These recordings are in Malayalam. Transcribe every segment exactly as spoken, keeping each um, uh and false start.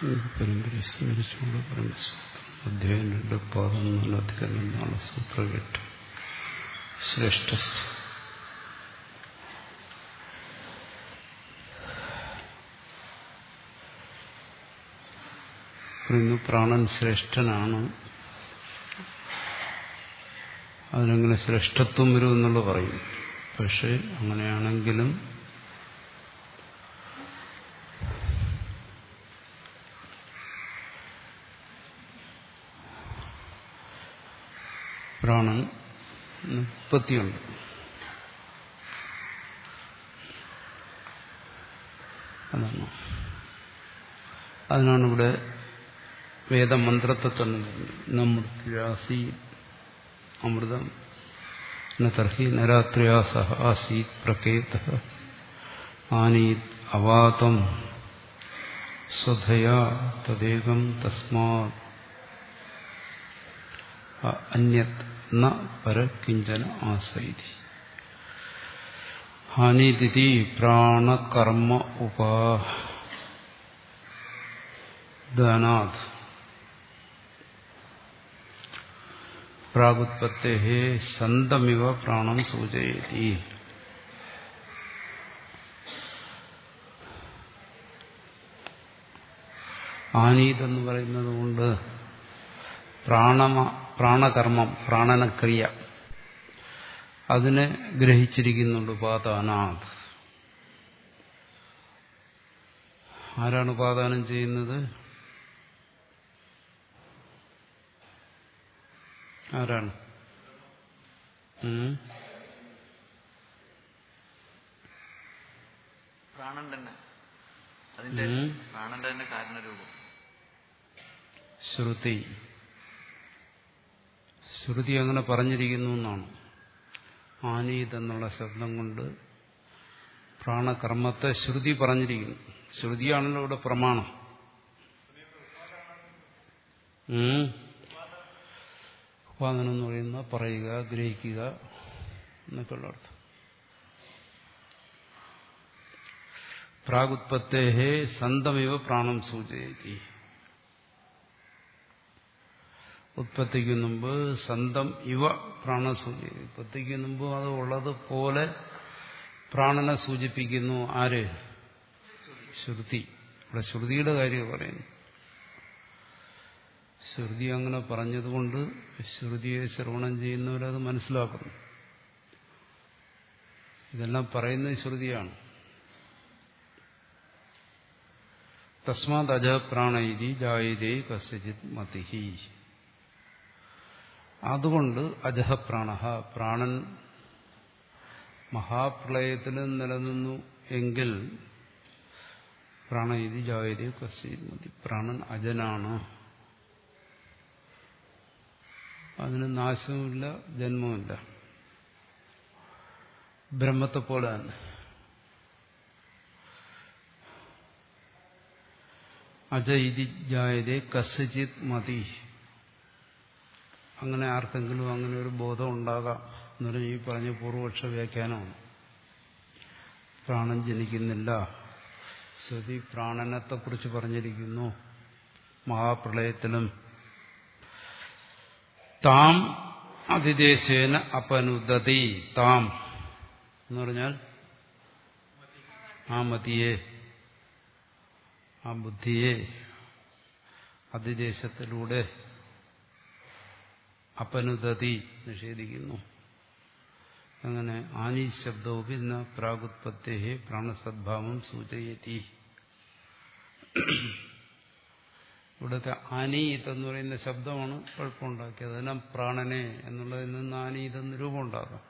പരമ്പരയെ സ്മരിച്ചുകൊണ്ട് പരമസൂത്രം അധ്യായം രണ്ട് പാദം നാല് അധികരണം നാളെ സൂത്രം എട്ട് ശ്രേഷ്ഠ ഇന്ന് പ്രാണൻ ശ്രേഷ്ഠനാണ്. അതിനെങ്ങനെ ശ്രേഷ്ഠത്വം വരും എന്നുള്ള പറയും. പക്ഷെ അങ്ങനെയാണെങ്കിലും പ്രാണൻ ഉത്പത്തിയുണ്ട്. അതാണ് അതിനാണ് ഇവിടെ വേദമന്ത്രത്തെ തന്നെ നമൃത്യാസി അമൃതം നർഹി നരാത്രയാസ ആസീത് പ്രകേത ആനീത് അവാതം സ്വധയാ തദേകം തസ്മാത് അന്യത് ന പരകിഞ്ചന ആസൈതി ഹാനിദിതി പ്രാണകർമ്മ ഉപാദാനാത് പ്രാഗുത്പത്തേഃ സന്തമിവ പ്രാണം സൂചയതി. ആനീത് എന്ന് പറയുന്നത് കൊണ്ട് പ്രാണമ പ്രാണകർമ്മം പ്രാണനക്രിയ അതിനെ ഗ്രഹിച്ചിരിക്കുന്നുണ്ട്. ഉപാദാനാത് ആരാണ് ഉപാദാനം ചെയ്യുന്നത്? ആരാണ്? പ്രാണൻ തന്നെ. അതിന്റെ പ്രാണന്റെ തന്നെ കാരണരൂപം ശ്രുതി. ശ്രുതി അങ്ങനെ പറഞ്ഞിരിക്കുന്നു എന്നാണ്. ആനീത് എന്നുള്ള ശബ്ദം കൊണ്ട് പ്രാണകർമ്മത്തെ ശ്രുതി പറഞ്ഞിരിക്കുന്നു. ശ്രുതിയാണല്ലോ ഇവിടെ പ്രമാണം. ഉപാദനം എന്ന് പറയുന്ന പറയുക, ഗ്രഹിക്കുക എന്നൊക്കെയുള്ള അർത്ഥം. പ്രാഗുത്പത്തേഃ സന്തമിവ പ്രാണം സൂചയതി. ഉത്പത്തിക്ക് മുമ്പ് സന്തം ഇവ പ്രാണ സൂചിപ്പിക്കും. ഉത്പത്തിക്ക് മുമ്പ് അത് ഉള്ളത് പോലെ പ്രാണനെ സൂചിപ്പിക്കുന്നു. ആര്? ശ്രുതി. ഇവിടെ ശ്രുതിയുടെ കാര്യം പറയുന്നു. ശ്രുതി അങ്ങനെ പറഞ്ഞതുകൊണ്ട് ശ്രുതിയെ ശ്രവണം ചെയ്യുന്നവരത് മനസ്സിലാക്കുന്നു. ഇതെല്ലാം പറയുന്നത് ശ്രുതിയാണ്. തസ്മാത് അജ പ്രാണൈതി ജായതേ കസ്യചിത് മതിഹി. അതുകൊണ്ട് അജഹ പ്രാണ, പ്രാണൻ മഹാപ്രളയത്തിലും നിലനിന്നു എങ്കിൽ പ്രാണൈതി ജായതേ കസ്യചിത് മതി. പ്രാണൻ അജനാണ്. അതിന് നാശവുമില്ല ജന്മവുമില്ല. ബ്രഹ്മത്തെ പോലെ തന്നെ. അജ ഇതി ജായതേ കസ്യചിത് മതി. അങ്ങനെ ആർക്കെങ്കിലും അങ്ങനെ ഒരു ബോധം ഉണ്ടാകാം എന്ന് പറഞ്ഞാൽ ഈ പറഞ്ഞ പൂർവപക്ഷ വ്യാഖ്യാനമാണ്. പ്രാണൻ ജനിക്കുന്നില്ല. ശ്രുതി പ്രാണനത്തെക്കുറിച്ച് പറഞ്ഞിരിക്കുന്നു. മഹാപ്രളയത്തിലും താം അതിദേശേന അപനുദതി. താം എന്ന് പറഞ്ഞാൽ ആ മതിയെ, ആ ബുദ്ധിയെ അതിദേശത്തിലൂടെ അപനുദതി നിഷേധിക്കുന്നു. അങ്ങനെ ആനി ശബ്ദവും ന പ്രാഗുത്പത്തേഃ പ്രാണസദ്ഭാവം സൂചയതി. ഇവിടുത്തെ ആനീത് എന്ന് പറയുന്ന ശബ്ദമാണ് കുഴപ്പമുണ്ടാക്കിയത്. അതിനാ പ്രാണനെ എന്നുള്ളതിൽ നിന്ന് ആനീത് എന്ന് രൂപമുണ്ടാകാം.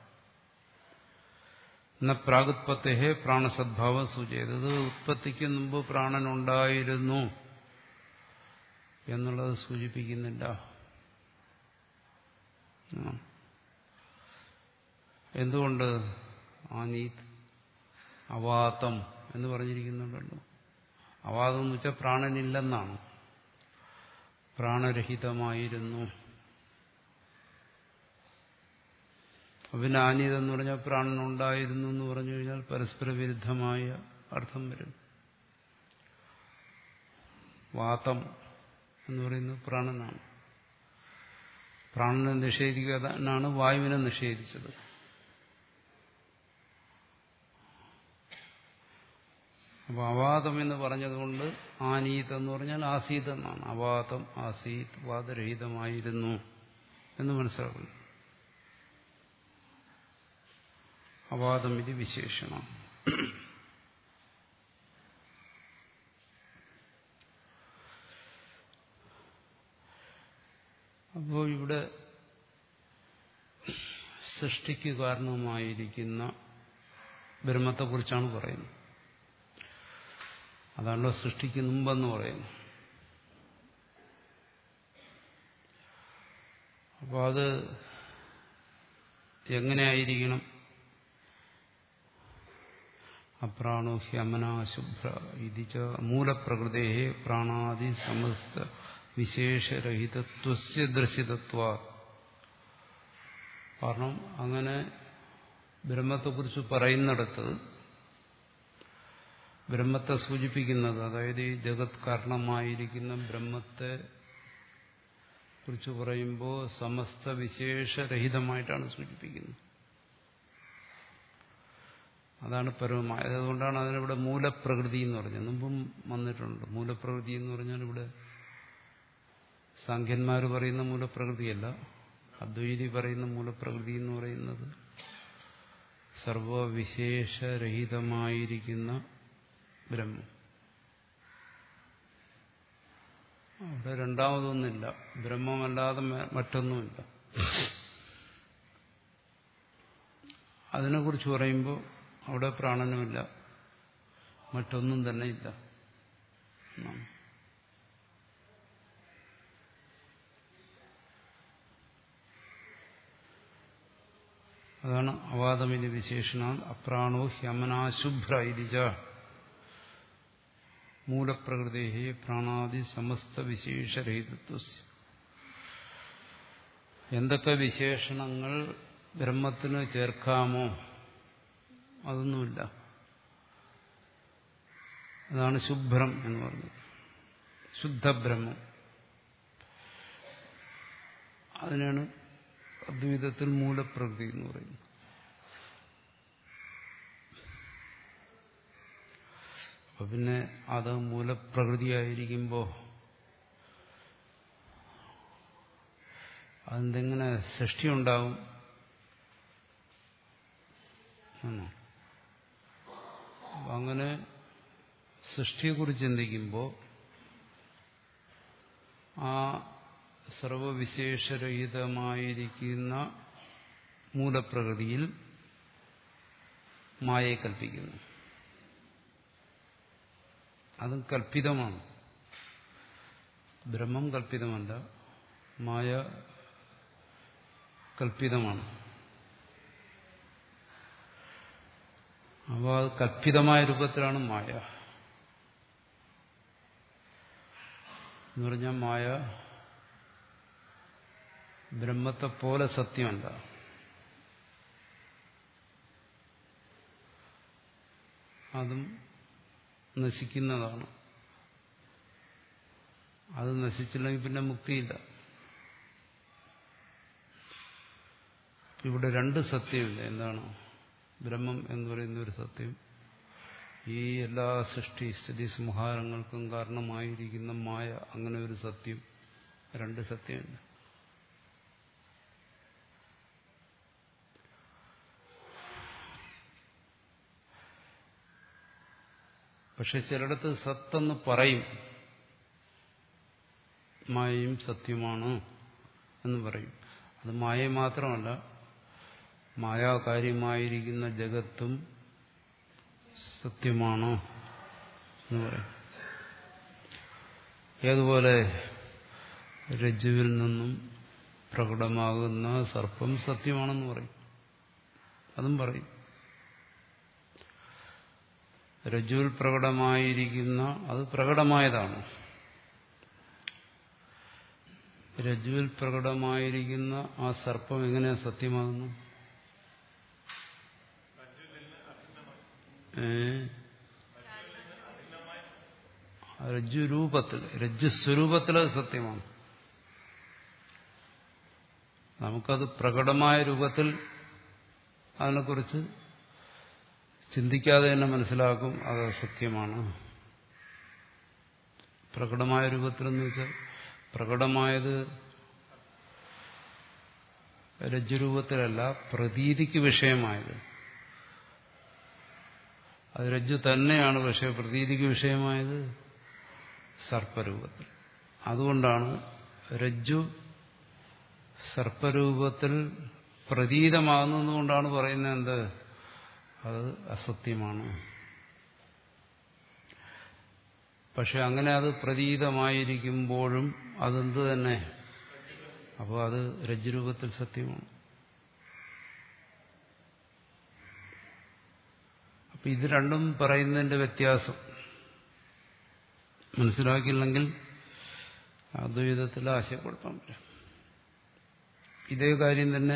എന്ന പ്രാഗുത്പത്തേഃ പ്രാണസദ്ഭാവം സൂചിച്ചത്. ഇത് ഉത്പത്തിക്ക് മുമ്പ് പ്രാണൻ ഉണ്ടായിരുന്നു എന്നുള്ളത് സൂചിപ്പിക്കുന്നില്ല. എന്തുകൊണ്ട്? ആനീത് അവാതം എന്ന് പറഞ്ഞിരിക്കുന്നുണ്ടല്ലോ. അവാതം എന്ന് വെച്ചാൽ പ്രാണനില്ലെന്നാണ്. പ്രാണരഹിതമായിരുന്നു. പിന്നെ ആനീത് എന്ന് പറഞ്ഞാൽ പ്രാണൻ ഉണ്ടായിരുന്നു എന്ന് പറഞ്ഞു കഴിഞ്ഞാൽ പരസ്പര വിരുദ്ധമായ അർത്ഥം വരും. വാതം എന്ന് പറയുന്നത് പ്രാണനാണ്. പ്രാണനെ നിഷേധിക്കാനാണ് വായുവിനെ നിഷേധിച്ചത്. അപ്പൊ അവാതം എന്ന് പറഞ്ഞതുകൊണ്ട് ആനീത് എന്ന് പറഞ്ഞാൽ ആസീത് എന്നാണ്. അവാതം ആസീത് വാദരഹിതമായിരുന്നു എന്ന് മനസ്സിലാക്കുന്നു. അവാതം ഇത് വിശേഷണം. അപ്പോൾ ഇവിടെ സൃഷ്ടിക്ക് കാരണമായിരിക്കുന്ന ബ്രഹ്മത്തെക്കുറിച്ചാണ് പറയുന്നത്. അതാണല്ലോ സൃഷ്ടിക്ക് മുമ്പെന്ന് പറയുന്നത്. അപ്പോൾ അത് എങ്ങനെയായിരിക്കണം? അപ്രാണോ ഹ്യമനാ ശുഭ്ര ഇതിച്ച മൂലപ്രകൃതേ പ്രാണാദി സമസ്ത വിശേഷരഹിതത്വസ്യ ദർശിതത്വ. കാരണം അങ്ങനെ ബ്രഹ്മത്തെക്കുറിച്ച് പറയുന്നിടത്ത് ബ്രഹ്മത്തെ സൂചിപ്പിക്കുന്നത്, അതായത് ഈ ജഗത് കാരണമായിരിക്കുന്ന ബ്രഹ്മത്തെ കുറിച്ച് പറയുമ്പോൾ സമസ്ത വിശേഷരഹിതമായിട്ടാണ് സൂചിപ്പിക്കുന്നത്. അതാണ് പരമമായത്. അതുകൊണ്ടാണ് അതിനിവിടെ മൂലപ്രകൃതി എന്ന് പറഞ്ഞത്. മുമ്പും വന്നിട്ടുണ്ട്. മൂലപ്രകൃതി എന്ന് പറഞ്ഞാൽ ഇവിടെ സാഖ്യന്മാർ പറയുന്ന മൂലപ്രകൃതിയല്ല, അദ്വൈതി പറയുന്ന മൂലപ്രകൃതി എന്ന് പറയുന്നത് സർവവിശേഷരഹിതമായിരിക്കുന്ന ബ്രഹ്മം. അവിടെ രണ്ടാമതൊന്നുമില്ല, ബ്രഹ്മമല്ലാതെ മറ്റൊന്നുമില്ല. അതിനെക്കുറിച്ച് പറയുമ്പോൾ അവിടെ പ്രാണനുമില്ല, മറ്റൊന്നും തന്നെ ഇല്ല. അതാണ് അവാദമിന് വിശേഷണം. അപ്രാണോ ഹ്യമനാശുഭ്ര ഇതിജ മൂലപ്രകൃതേ പ്രാണാദി സമസ്ത വിശേഷരഹിതത്വ. എന്തൊക്കെ വിശേഷണങ്ങൾ ബ്രഹ്മത്തിന് ചേർക്കാമോ അതൊന്നുമില്ല. അതാണ് ശുഭ്രം എന്ന് പറഞ്ഞത്, ശുദ്ധബ്രഹ്മം. അതിനാണ് അദ്വൈതത്തിൽ മൂലപ്രകൃതി എന്ന് പറയുന്നത്. അപ്പൊ പിന്നെ അത് മൂലപ്രകൃതിയായിരിക്കുമ്പോൾ അതെന്തെങ്ങനെ സൃഷ്ടി ഉണ്ടാവും? അങ്ങനെ സൃഷ്ടിയെക്കുറിച്ച് ചിന്തിക്കുമ്പോൾ ആ സർവവിശേഷരഹിതമായിരിക്കുന്ന മൂലപ്രകൃതിയിൽ മായയെ കൽപ്പിക്കുന്നു. അതും കൽപ്പിതമാണ്. ബ്രഹ്മം കൽപ്പിതമല്ല, മായ കൽപ്പിതമാണ്. അപ്പോൾ അത് കൽപ്പിതമായ രൂപത്തിലാണ് മായ എന്ന് പറഞ്ഞാൽ മായ ബ്രഹ്മത്തെ പോലെ സത്യമല്ല. അതും നശിക്കുന്നതാണ്. അത് നശിച്ചില്ലെങ്കിൽ പിന്നെ മുക്തിയില്ല. ഇവിടെ രണ്ട് സത്യമില്ല. എന്താണ്? ബ്രഹ്മം എന്ന് പറയുന്ന ഒരു സത്യം, ഈ എല്ലാ സൃഷ്ടി സ്ഥിതി സംഹാരങ്ങൾക്കും കാരണമായിരിക്കുന്ന മായ, അങ്ങനെ ഒരു സത്യം. രണ്ട് സത്യമില്ല. പക്ഷെ ചിലയിടത്ത് സത്തെന്ന് പറയും, മായയും സത്യമാണ് എന്ന് പറയും. അത് മായ മാത്രമല്ല, മായാകാര്യമായിരിക്കുന്ന ജഗത്തും സത്യമാണ് എന്ന് പറയും. ഏതുപോലെ രജ്ജുവിൽ നിന്നും പ്രകടമാകുന്ന സർപ്പം സത്യമാണെന്ന് പറയും. അതും പറയും. രജ്ജുവിൽ പ്രകടമായിരിക്കുന്ന അത് പ്രകടമായതാണ്. രജ്ജുവിൽ പ്രകടമായിരിക്കുന്ന ആ സർപ്പം എങ്ങനെയാ സത്യമാകുന്നു? ഏ രജ്ജു രൂപത്തിൽ, രജ്ജു സ്വരൂപത്തിൽ അത് സത്യമാണ്. നമുക്കത് പ്രകടമായ രൂപത്തിൽ അതിനെക്കുറിച്ച് ചിന്തിക്കാതെ തന്നെ മനസ്സിലാക്കും അത് സത്യമാണ്. പ്രകടമായ രൂപത്തിലെന്ന് വെച്ചാൽ പ്രകടമായത് രജ്ജുരൂപത്തിലല്ല, പ്രതീതിക്ക് വിഷയമായത്. അത് രജ്ജു തന്നെയാണ്, പക്ഷെ പ്രതീതിക്ക് വിഷയമായത് സർപ്പരൂപത്തിൽ. അതുകൊണ്ടാണ് രജ്ജു സർപ്പരൂപത്തിൽ പ്രതീതമാകുന്നതുകൊണ്ടാണ് പറയുന്നത് എന്ത്, അത് അസത്യമാണ്. പക്ഷെ അങ്ങനെ അത് പ്രതീതമായിരിക്കുമ്പോഴും അതെന്ത് തന്നെ, അപ്പോൾ അത് രജ്ജുരൂപത്തിൽ സത്യമാണ്. അപ്പൊ ഇത് രണ്ടും പറയുന്നതിന്റെ വ്യത്യാസം മനസ്സിലാക്കിയില്ലെങ്കിൽ അദ്വൈതത്തിൽ ആശയപ്പെടുത്താൻ പറ്റും. ഇതേ കാര്യം തന്നെ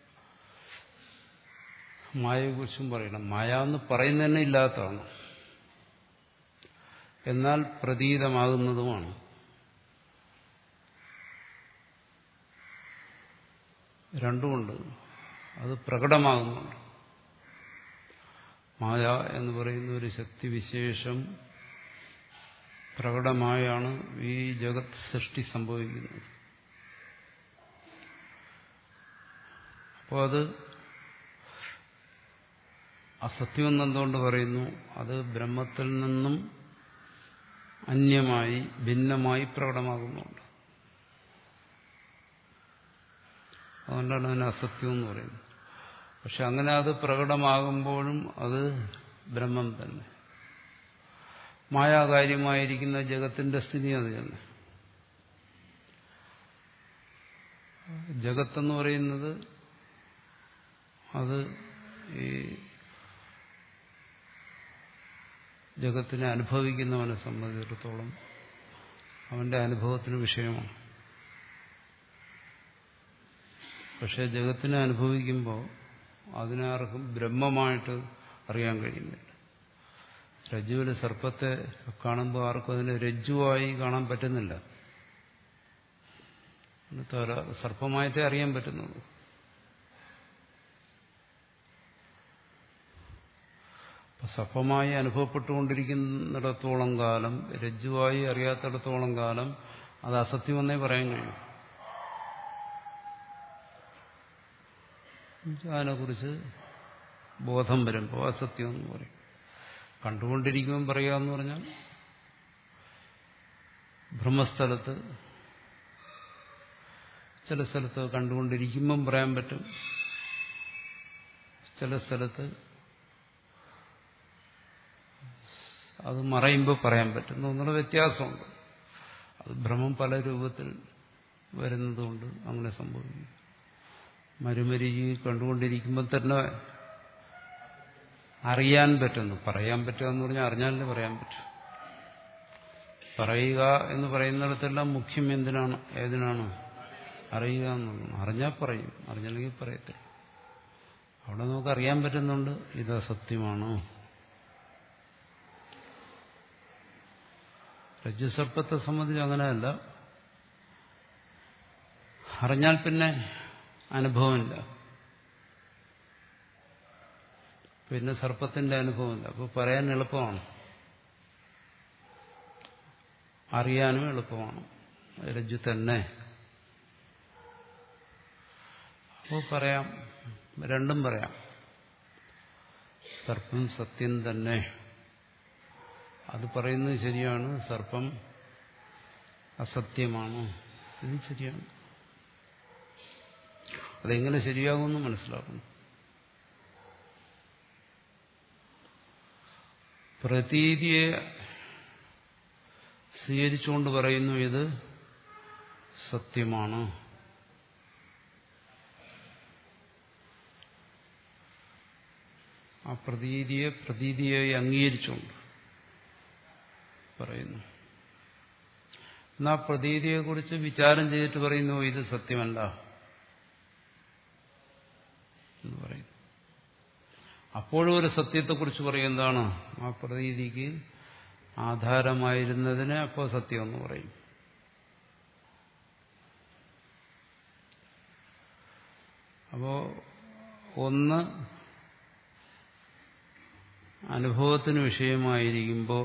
മായയെക്കുറിച്ചും പറയണം. മായ എന്ന് പറയുന്നത് തന്നെ ഇല്ലാത്തതാണ്, എന്നാൽ പ്രതീതമാകുന്നതുമാണ്. രണ്ടുമുണ്ട്. അത് പ്രകടമാകുന്നുണ്ട്. മായ എന്ന് പറയുന്ന ഒരു ശക്തിവിശേഷം പ്രകടമായാണ് ഈ ജഗത് സൃഷ്ടി സംഭവിക്കുന്നത്. അപ്പോൾ അത് അസത്യമെന്ന് എന്തുകൊണ്ട് പറയുന്നു? അത് ബ്രഹ്മത്തിൽ നിന്നും അന്യമായി ഭിന്നമായി പ്രകടമാകുന്നുണ്ട്. അതുകൊണ്ടാണ് അതിന് അസത്യം എന്ന് പറയുന്നത്. പക്ഷെ അങ്ങനെ അത് പ്രകടമാകുമ്പോഴും അത് ബ്രഹ്മം തന്നെ. മായാകാര്യമായിരിക്കുന്ന ജഗത്തിന്റെ സ്ഥിതി അത് തന്നെ. ജഗത്തെന്ന് പറയുന്നത് അത് ഈ ജഗത്തിനെ അനുഭവിക്കുന്നവനെ സംബന്ധിച്ചിടത്തോളം അവന്റെ അനുഭവത്തിന് വിഷയമാണ്. പക്ഷെ ജഗത്തിനെ അനുഭവിക്കുമ്പോൾ അതിനാർക്കും ബ്രഹ്മമായിട്ട് അറിയാൻ കഴിയുന്നില്ല. രജ്ജുവിലെ സർപ്പത്തെ കാണുമ്പോൾ ആർക്കും അതിനെ രജ്ജുവായി കാണാൻ പറ്റുന്നില്ല. സർപ്പമായിട്ടേ അറിയാൻ പറ്റുന്നുള്ളൂ. സർപ്പമായി അനുഭവപ്പെട്ടുകൊണ്ടിരിക്കുന്നിടത്തോളം കാലം, രജ്ജുവായി അറിയാത്തിടത്തോളം കാലം അത് അസത്യമെന്നേ പറയാൻ കഴിയും. അതിനെക്കുറിച്ച് ബോധം വരുമ്പോൾ അസത്യം എന്ന് പറയും. കണ്ടുകൊണ്ടിരിക്കുമ്പോൾ പറയാമെന്ന് പറഞ്ഞാൽ ബ്രഹ്മസ്ഥലത്ത് ചില സ്ഥലത്ത് കണ്ടുകൊണ്ടിരിക്കുമ്പം പറയാൻ പറ്റും, ചില സ്ഥലത്ത് അത് മറയുമ്പോൾ പറയാൻ പറ്റുന്നു എന്നുള്ള വ്യത്യാസമുണ്ട്. അത് ഭ്രമം പല രൂപത്തിൽ വരുന്നതുകൊണ്ട് അങ്ങനെ സംഭവിക്കും. മരുമരികി കണ്ടുകൊണ്ടിരിക്കുമ്പോൾ തന്നെ അറിയാൻ പറ്റുന്നു. പറയാൻ പറ്റുക എന്ന് പറഞ്ഞാൽ അറിഞ്ഞാലേ പറയാൻ പറ്റും. പറയുക എന്ന് പറയുന്നിടത്തെല്ലാം മുഖ്യം എന്തിനാണ്, ഏതിനാണ്? അറിയുക എന്നുള്ളതാണ്. അറിഞ്ഞാൽ പറയും, അറിഞ്ഞില്ലെങ്കിൽ പറയത്തില്ല. അവിടെ നമുക്ക് അറിയാൻ പറ്റുന്നുണ്ട് ഇത് സത്യമാണോ. രജ്ജുസർപ്പത്തെ സംബന്ധിച്ച് അങ്ങനെയല്ല. അറിഞ്ഞാൽ പിന്നെ അനുഭവമില്ല, പിന്നെ സർപ്പത്തിന്റെ അനുഭവമില്ല. അപ്പോൾ പറയാൻ എളുപ്പമാണ്, അറിയാനും എളുപ്പമാണ്. രജ്ജു തന്നെ. അപ്പോൾ പറയാം, രണ്ടും പറയാം. സർപ്പം സത്യം തന്നെ, അത് പറയുന്നത് ശരിയാണ്. സർപ്പം അസത്യമാണ്, ഇത് ശരിയാണ്. അതെങ്ങനെ ശരിയാകുമെന്ന് മനസ്സിലാക്കുന്നു. പ്രതീതിയെ സ്വീകരിച്ചുകൊണ്ട് പറയുന്നു ഇത് സത്യമാണ്. ആ പ്രതീതിയെ പ്രതീതിയെ അംഗീകരിച്ചുകൊണ്ട് പറയുന്നു. എന്നാൽ പ്രതീതിയെക്കുറിച്ച് വിചാരം ചെയ്തിട്ട് പറയുന്നു ഇത് സത്യമല്ല എന്ന് പറയുന്നു. അപ്പോഴും ഒരു സത്യത്തെക്കുറിച്ച് പറയും. എന്താണ്? ആ പ്രതീതിക്ക് ആധാരമായിരുന്നതിനെ അപ്പോൾ സത്യം എന്ന് പറയും. അപ്പോ ഒന്ന് അനുഭവത്തിന് വിഷയമായിരിക്കുമ്പോൾ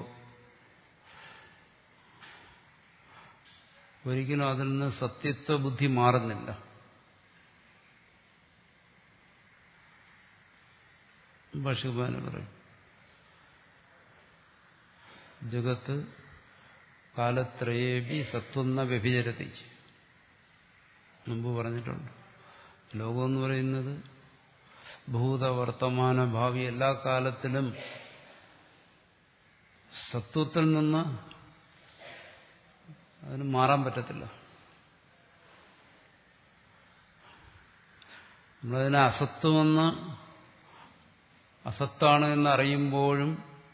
ഒരിക്കലും അതിൽ നിന്ന് സത്യത്വ ബുദ്ധി മാറുന്നില്ല. ഭാഷ്യകാരൻ പറയും ജഗത്ത് കാലത്രയേപി സത്വന്ന വ്യഭിചരതി. മുമ്പ് പറഞ്ഞിട്ടുണ്ട്, ലോകമെന്ന് പറയുന്നത് ഭൂത വർത്തമാന ഭാവി എല്ലാ കാലത്തിലും സത്വത്തിൽ നിന്ന് അതിന് മാറാൻ പറ്റത്തില്ല. നമ്മളതിനെ അസത്വമെന്ന് അസത്താണ് എന്നറിയുമ്പോഴും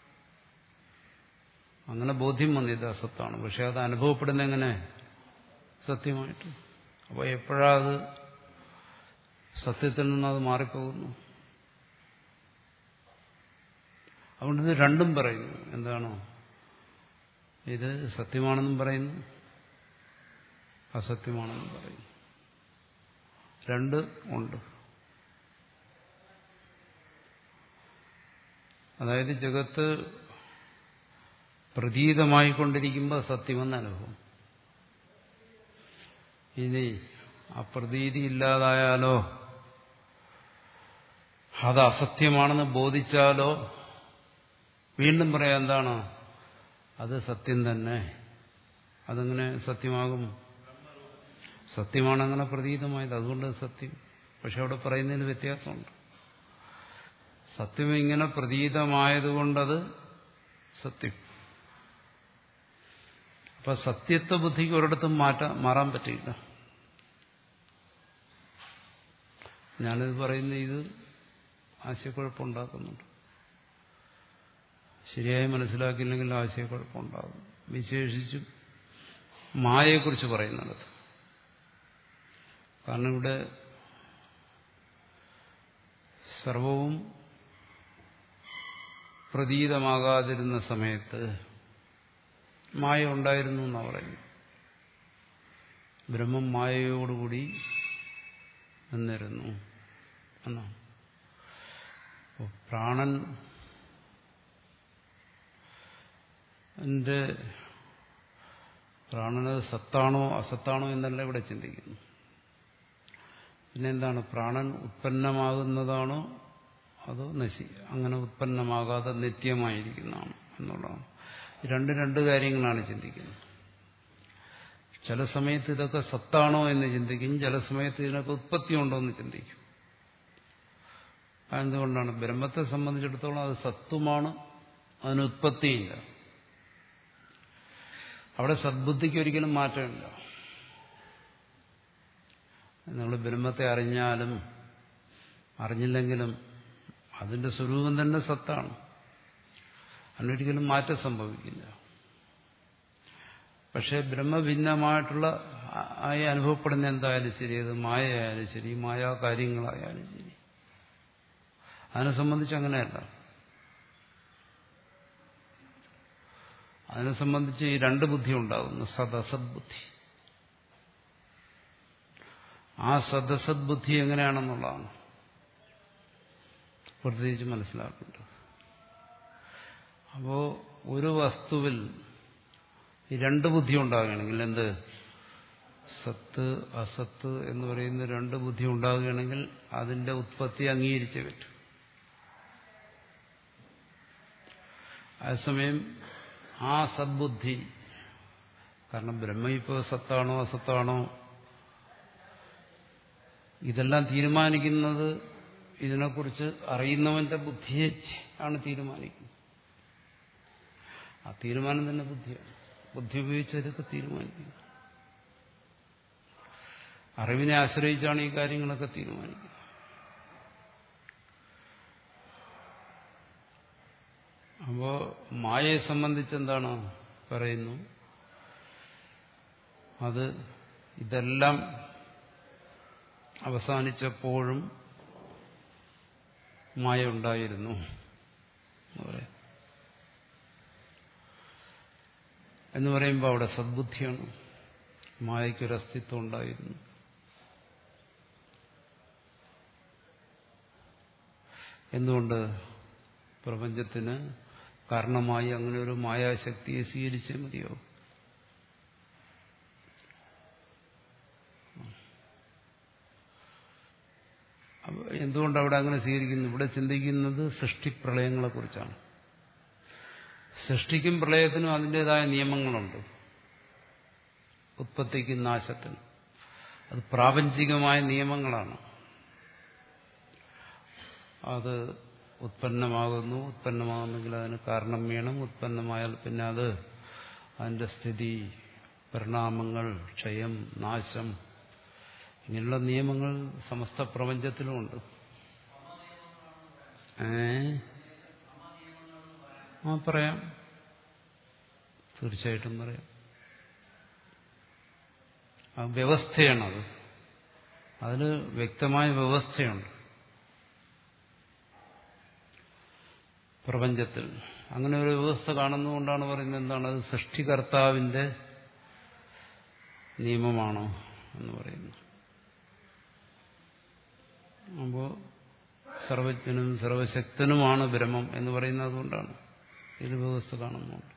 അങ്ങനെ ബോധ്യം വന്നിത് അസത്താണ്. പക്ഷെ അത് അനുഭവപ്പെടുന്ന എങ്ങനെ? സത്യമായിട്ട്. അപ്പോൾ എപ്പോഴാത് സത്യത്തിൽ നിന്ന് അത് മാറിപ്പോകുന്നു? അതുകൊണ്ട് ഇത് രണ്ടും പറയുന്നു. എന്താണോ ഇത് സത്യമാണെന്നും പറയുന്നു, അസത്യമാണെന്നും പറയുന്നു. രണ്ട് ഉണ്ട്. അതായത് ജഗത്ത് പ്രതീതമായിക്കൊണ്ടിരിക്കുമ്പോൾ സത്യമെന്ന അനുഭവം. ഇനി ആ പ്രതീതി ഇല്ലാതായാലോ അത് അസത്യമാണെന്ന് ബോധിച്ചാലോ വീണ്ടും പറയാം എന്താണ്? അത് സത്യം തന്നെ. അതെങ്ങനെ സത്യമാകും? സത്യമാണങ്ങനെ പ്രതീതമായത്, അതുകൊണ്ട് സത്യം. പക്ഷെ അവിടെ പറയുന്നതിന് വ്യത്യാസമുണ്ട്. സത്യം ഇങ്ങനെ പ്രതീതമായതുകൊണ്ടത് സത്യം. അപ്പൊ സത്യത്വ ബുദ്ധിക്ക് ഒരിടത്തും മാറ്റാൻ മാറാൻ പറ്റില്ല. ഞാനിത് പറയുന്ന ഇത് ആശയക്കുഴപ്പമുണ്ടാക്കുന്നുണ്ട്. ശരിയായി മനസ്സിലാക്കിയില്ലെങ്കിൽ ആശയക്കുഴപ്പമുണ്ടാകും. വിശേഷിച്ചും മായയെക്കുറിച്ച് പറയുന്നത്. കാരണം ഇവിടെ സർവവും പ്രതീതമാകാതിരുന്ന സമയത്ത് മായ ഉണ്ടായിരുന്നു എന്നാണ് പറയുന്നത്. ബ്രഹ്മം മായയോടുകൂടി നിന്നിരുന്നു എന്നാണ്. പ്രാണൻ എന്റെ പ്രാണന് സത്താണോ അസത്താണോ എന്നല്ല ഇവിടെ ചിന്തിക്കുന്നു. പിന്നെന്താണ്? പ്രാണൻ ഉത്പന്നമാകുന്നതാണോ അതോ നശി അങ്ങനെ ഉത്പന്നമാകാതെ നിത്യമായിരിക്കുന്നതാണോ എന്നുള്ളതാണ്. രണ്ട് രണ്ട് കാര്യങ്ങളാണ് ചിന്തിക്കുന്നത്. ചില സമയത്ത് ഇതൊക്കെ സത്താണോ എന്ന് ചിന്തിക്കും, ചില സമയത്ത് ഇതിനൊക്കെ ഉത്പത്തി ഉണ്ടോ എന്ന് ചിന്തിക്കും. അതെന്തുകൊണ്ടാണ്? ബ്രഹ്മത്തെ സംബന്ധിച്ചിടത്തോളം അത് സത്വമാണ്, അതിന് ഉത്പത്തിയില്ല. അവിടെ സദ്ബുദ്ധിക്ക് ഒരിക്കലും മാറ്റമില്ല. നമ്മൾ ബ്രഹ്മത്തെ അറിഞ്ഞാലും അറിഞ്ഞില്ലെങ്കിലും അതിന്റെ സ്വരൂപം തന്നെ സത്താണ്. അതിനൊരിക്കലും മാറ്റം സംഭവിക്കില്ല. പക്ഷെ ബ്രഹ്മഭിന്നമായിട്ടുള്ള ആയി അനുഭവപ്പെടുന്ന എന്തായാലും ശരി, അത് മായയായാലും ശരി, മായാ കാര്യങ്ങളായാലും ശരി, അതിനെ സംബന്ധിച്ച് അങ്ങനെയല്ല. അതിനെ സംബന്ധിച്ച് ഈ രണ്ട് ബുദ്ധി ഉണ്ടാകുന്നു, സദസദ് ബുദ്ധി. ആ സദസദ് ബുദ്ധി എങ്ങനെയാണെന്നുള്ളതാണ് പ്രത്യേകിച്ച് മനസ്സിലാക്കേണ്ടത്. അപ്പോ ഒരു വസ്തുവിൽ ഈ രണ്ട് ബുദ്ധി ഉണ്ടാകുകയാണെങ്കിൽ, എന്ത് സത്ത് അസത്ത് എന്ന് പറയുന്ന രണ്ട് ബുദ്ധി ഉണ്ടാകുകയാണെങ്കിൽ അതിന്റെ ഉത്പത്തി അംഗീകരിച്ചേ പറ്റൂ. അതേസമയം ആ സദ്ബുദ്ധി, കാരണം ബ്രഹ്മ ഇപ്പോൾ സത്താണോ അസത്താണോ ഇതെല്ലാം തീരുമാനിക്കുന്നത് ഇതിനെക്കുറിച്ച് അറിയുന്നവന്റെ ബുദ്ധിയെ ആണ് തീരുമാനിക്കുന്നത്. ആ തീരുമാനം തന്നെ ബുദ്ധിയാണ്. ബുദ്ധി ഉപയോഗിച്ച് ഇതൊക്കെ തീരുമാനിക്കുന്നത്. അറിവിനെ ആശ്രയിച്ചാണ് ഈ കാര്യങ്ങളൊക്കെ തീരുമാനിക്കുന്നത്. അപ്പോ മായയെ സംബന്ധിച്ച് എന്താണ് പറയുന്നു? അത് ഇതെല്ലാം അവസാനിച്ചപ്പോഴും മായ ഉണ്ടായിരുന്നു എന്ന് പറയാം. എന്ന് പറയുമ്പോൾ അവിടെ സദ്ബുദ്ധിയാണ്. മായയ്ക്കൊരു അസ്തിത്വം ഉണ്ടായിരുന്നു. എന്തുകൊണ്ട്? പ്രപഞ്ചത്തിന് കാരണമായി അങ്ങനെ ഒരു മായാശക്തിയെ സ്വീകരിച്ചേ മതിയോ? എന്തുകൊണ്ട് അവിടെ അങ്ങനെ സ്വീകരിക്കുന്നു? ഇവിടെ ചിന്തിക്കുന്നത് സൃഷ്ടിപ്രളയങ്ങളെക്കുറിച്ചാണ്. സൃഷ്ടിക്കും പ്രളയത്തിനും അതിൻ്റെതായ നിയമങ്ങളുണ്ട്. ഉത്പത്തിക്കും നാശത്തിനും അത് പ്രാപഞ്ചികമായ നിയമങ്ങളാണ്. അത് ഉത്പന്നമാകുന്നു, ഉത്പന്നമാകുന്നെങ്കിൽ അതിന് കാരണം വേണം. ഉത്പന്നമായാൽ പിന്നെ അത് അതിൻ്റെ സ്ഥിതി, പരിണാമങ്ങൾ, ക്ഷയം, നാശം, ഇങ്ങനെയുള്ള നിയമങ്ങൾ സമസ്ത പ്രപഞ്ചത്തിലുമുണ്ട്. ഏ ആ പറയാം, തീർച്ചയായിട്ടും പറയാം. ആ വ്യവസ്ഥയാണത്. അതിന് വ്യക്തമായ വ്യവസ്ഥയുണ്ട് പ്രപഞ്ചത്തിൽ. അങ്ങനെ ഒരു വ്യവസ്ഥ കാണുന്നതുകൊണ്ടാണ് പറയുന്നത് എന്താണ് അത് സൃഷ്ടികർത്താവിന്റെ നിയമമാണോ എന്ന് പറയുന്നു. അപ്പോൾ സർവജ്ഞനും സർവശക്തനുമാണ് ബ്രഹ്മം എന്ന് പറയുന്നത് അതുകൊണ്ടാണ്. ഇതിൽ വ്യവസ്ഥ കാണുന്നുണ്ട്.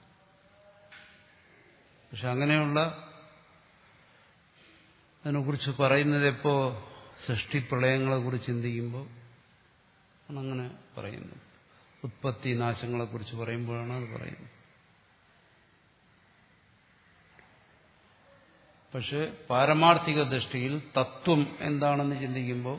പക്ഷെ അങ്ങനെയുള്ള അതിനെക്കുറിച്ച് പറയുന്നത് എപ്പോ? സൃഷ്ടിപ്രളയങ്ങളെക്കുറിച്ച് ചിന്തിക്കുമ്പോൾ ആണ് അങ്ങനെ പറയുന്നത്. ഉത്പത്തി നാശങ്ങളെക്കുറിച്ച് പറയുമ്പോഴാണ് അത് പറയുന്നത്. പക്ഷെ പാരമാർത്ഥിക ദൃഷ്ടിയിൽ തത്വം എന്താണെന്ന് ചിന്തിക്കുമ്പോൾ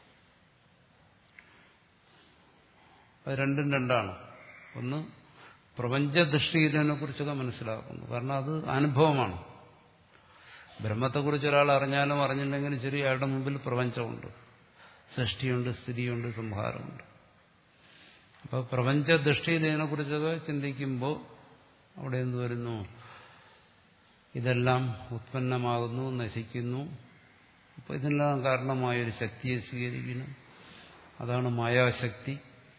അത് രണ്ടും രണ്ടാണ്. ഒന്ന് പ്രപഞ്ചദൃഷ്ടിയിൽ അതിനെക്കുറിച്ചൊക്കെ മനസ്സിലാക്കുന്നു. കാരണം അത് അനുഭവമാണ്. ബ്രഹ്മത്തെക്കുറിച്ച് ഒരാൾ അറിഞ്ഞാലും അറിഞ്ഞില്ലെങ്കിലും ശരി, അയാളുടെ മുമ്പിൽ പ്രപഞ്ചമുണ്ട്, സൃഷ്ടിയുണ്ട്, സ്ഥിതിയുണ്ട്, സംഹാരമുണ്ട്. അപ്പോൾ പ്രപഞ്ചദൃഷ്ടിയിൽ ഇതിനെക്കുറിച്ചൊക്കെ ചിന്തിക്കുമ്പോൾ അവിടെ എന്ത് വരുന്നു? ഇതെല്ലാം ഉത്പന്നമാകുന്നു, നശിക്കുന്നു. അപ്പോൾ ഇതെല്ലാം കാരണമായൊരു ശക്തിയെ സ്വീകരിക്കുന്നു. അതാണ് മായാശക്തി.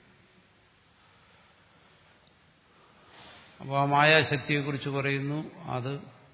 അപ്പോൾ ആ മായാശക്തിയെക്കുറിച്ച് പറയുന്നു. അത്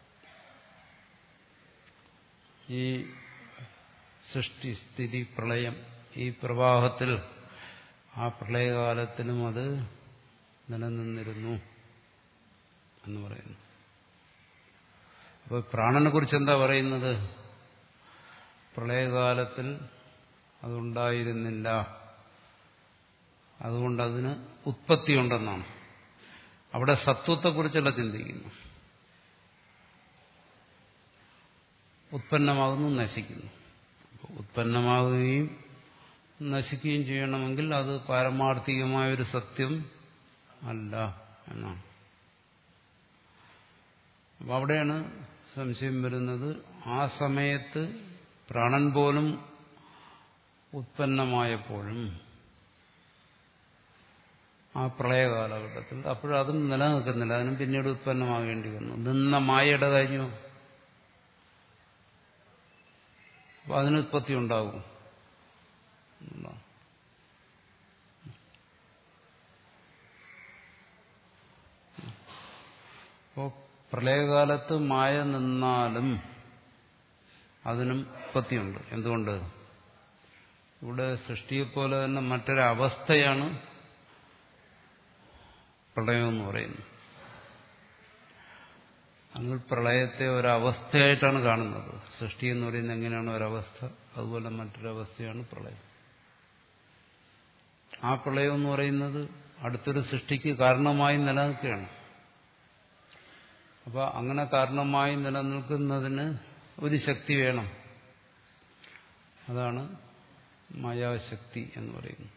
ഈ സൃഷ്ടി, സ്ഥിതി, പ്രളയം, ഈ പ്രവാഹത്തിൽ ആ പ്രളയകാലത്തിലും അത് നിലനിന്നിരുന്നു എന്ന് പറയുന്നു. അപ്പോൾ പ്രാണനെ കുറിച്ച് എന്താ പറയുന്നത്? പ്രളയകാലത്തിൽ അതുണ്ടായിരുന്നില്ല, അതുകൊണ്ട് അതിന് ഉത്പത്തിയുണ്ടെന്നാണ്. അവിടെ സത്വത്തെക്കുറിച്ചല്ല ചിന്തിക്കുന്നു. ഉത്പന്നമാകുന്നു, നശിക്കുന്നു. ഉത്പന്നമാകുകയും നശിക്കുകയും ചെയ്യണമെങ്കിൽ അത് പാരമാർത്ഥികമായൊരു സത്യം അല്ല എന്നാണ്. അപ്പം അവിടെയാണ് സംശയം വരുന്നത്. ആ സമയത്ത് പ്രാണൻ പോലും ഉത്പന്നമായപ്പോഴും ആ പ്രളയ കാലഘട്ടത്തിൽ അപ്പോഴതും നിലനിൽക്കുന്നില്ല. അതിനും പിന്നീട് ഉത്പന്നമാകേണ്ടി വന്നു. നിന്ന മായയുടെ കാര്യമോ? അപ്പം അതിന് ഉത്പത്തി ഉണ്ടാകും. അപ്പോൾ പ്രളയകാലത്ത് മായ നിന്നാലും അതിനും ഉത്പത്തിയുണ്ട്. എന്തുകൊണ്ട്? ഇവിടെ സൃഷ്ടിയെപ്പോലെ തന്നെ മറ്റൊരവസ്ഥയാണ് പ്രളയമെന്ന് പറയുന്നു. അങ്ങ് പ്രളയത്തെ ഒരവസ്ഥയായിട്ടാണ് കാണുന്നത്. സൃഷ്ടി എന്ന് പറയുന്നത് എങ്ങനെയാണ് ഒരവസ്ഥ, അതുപോലെ മറ്റൊരവസ്ഥയാണ് പ്രളയം. ആ പ്രളയം എന്ന് പറയുന്നത് അടുത്തൊരു സൃഷ്ടിക്ക് കാരണമായി നിലനിൽക്കുകയാണ്. അപ്പോൾ അങ്ങനെ കാരണമായി നിലനിൽക്കുന്നതിന് ഒരു ശക്തി വേണം. അതാണ് മായാശക്തി എന്ന് പറയുന്നത്.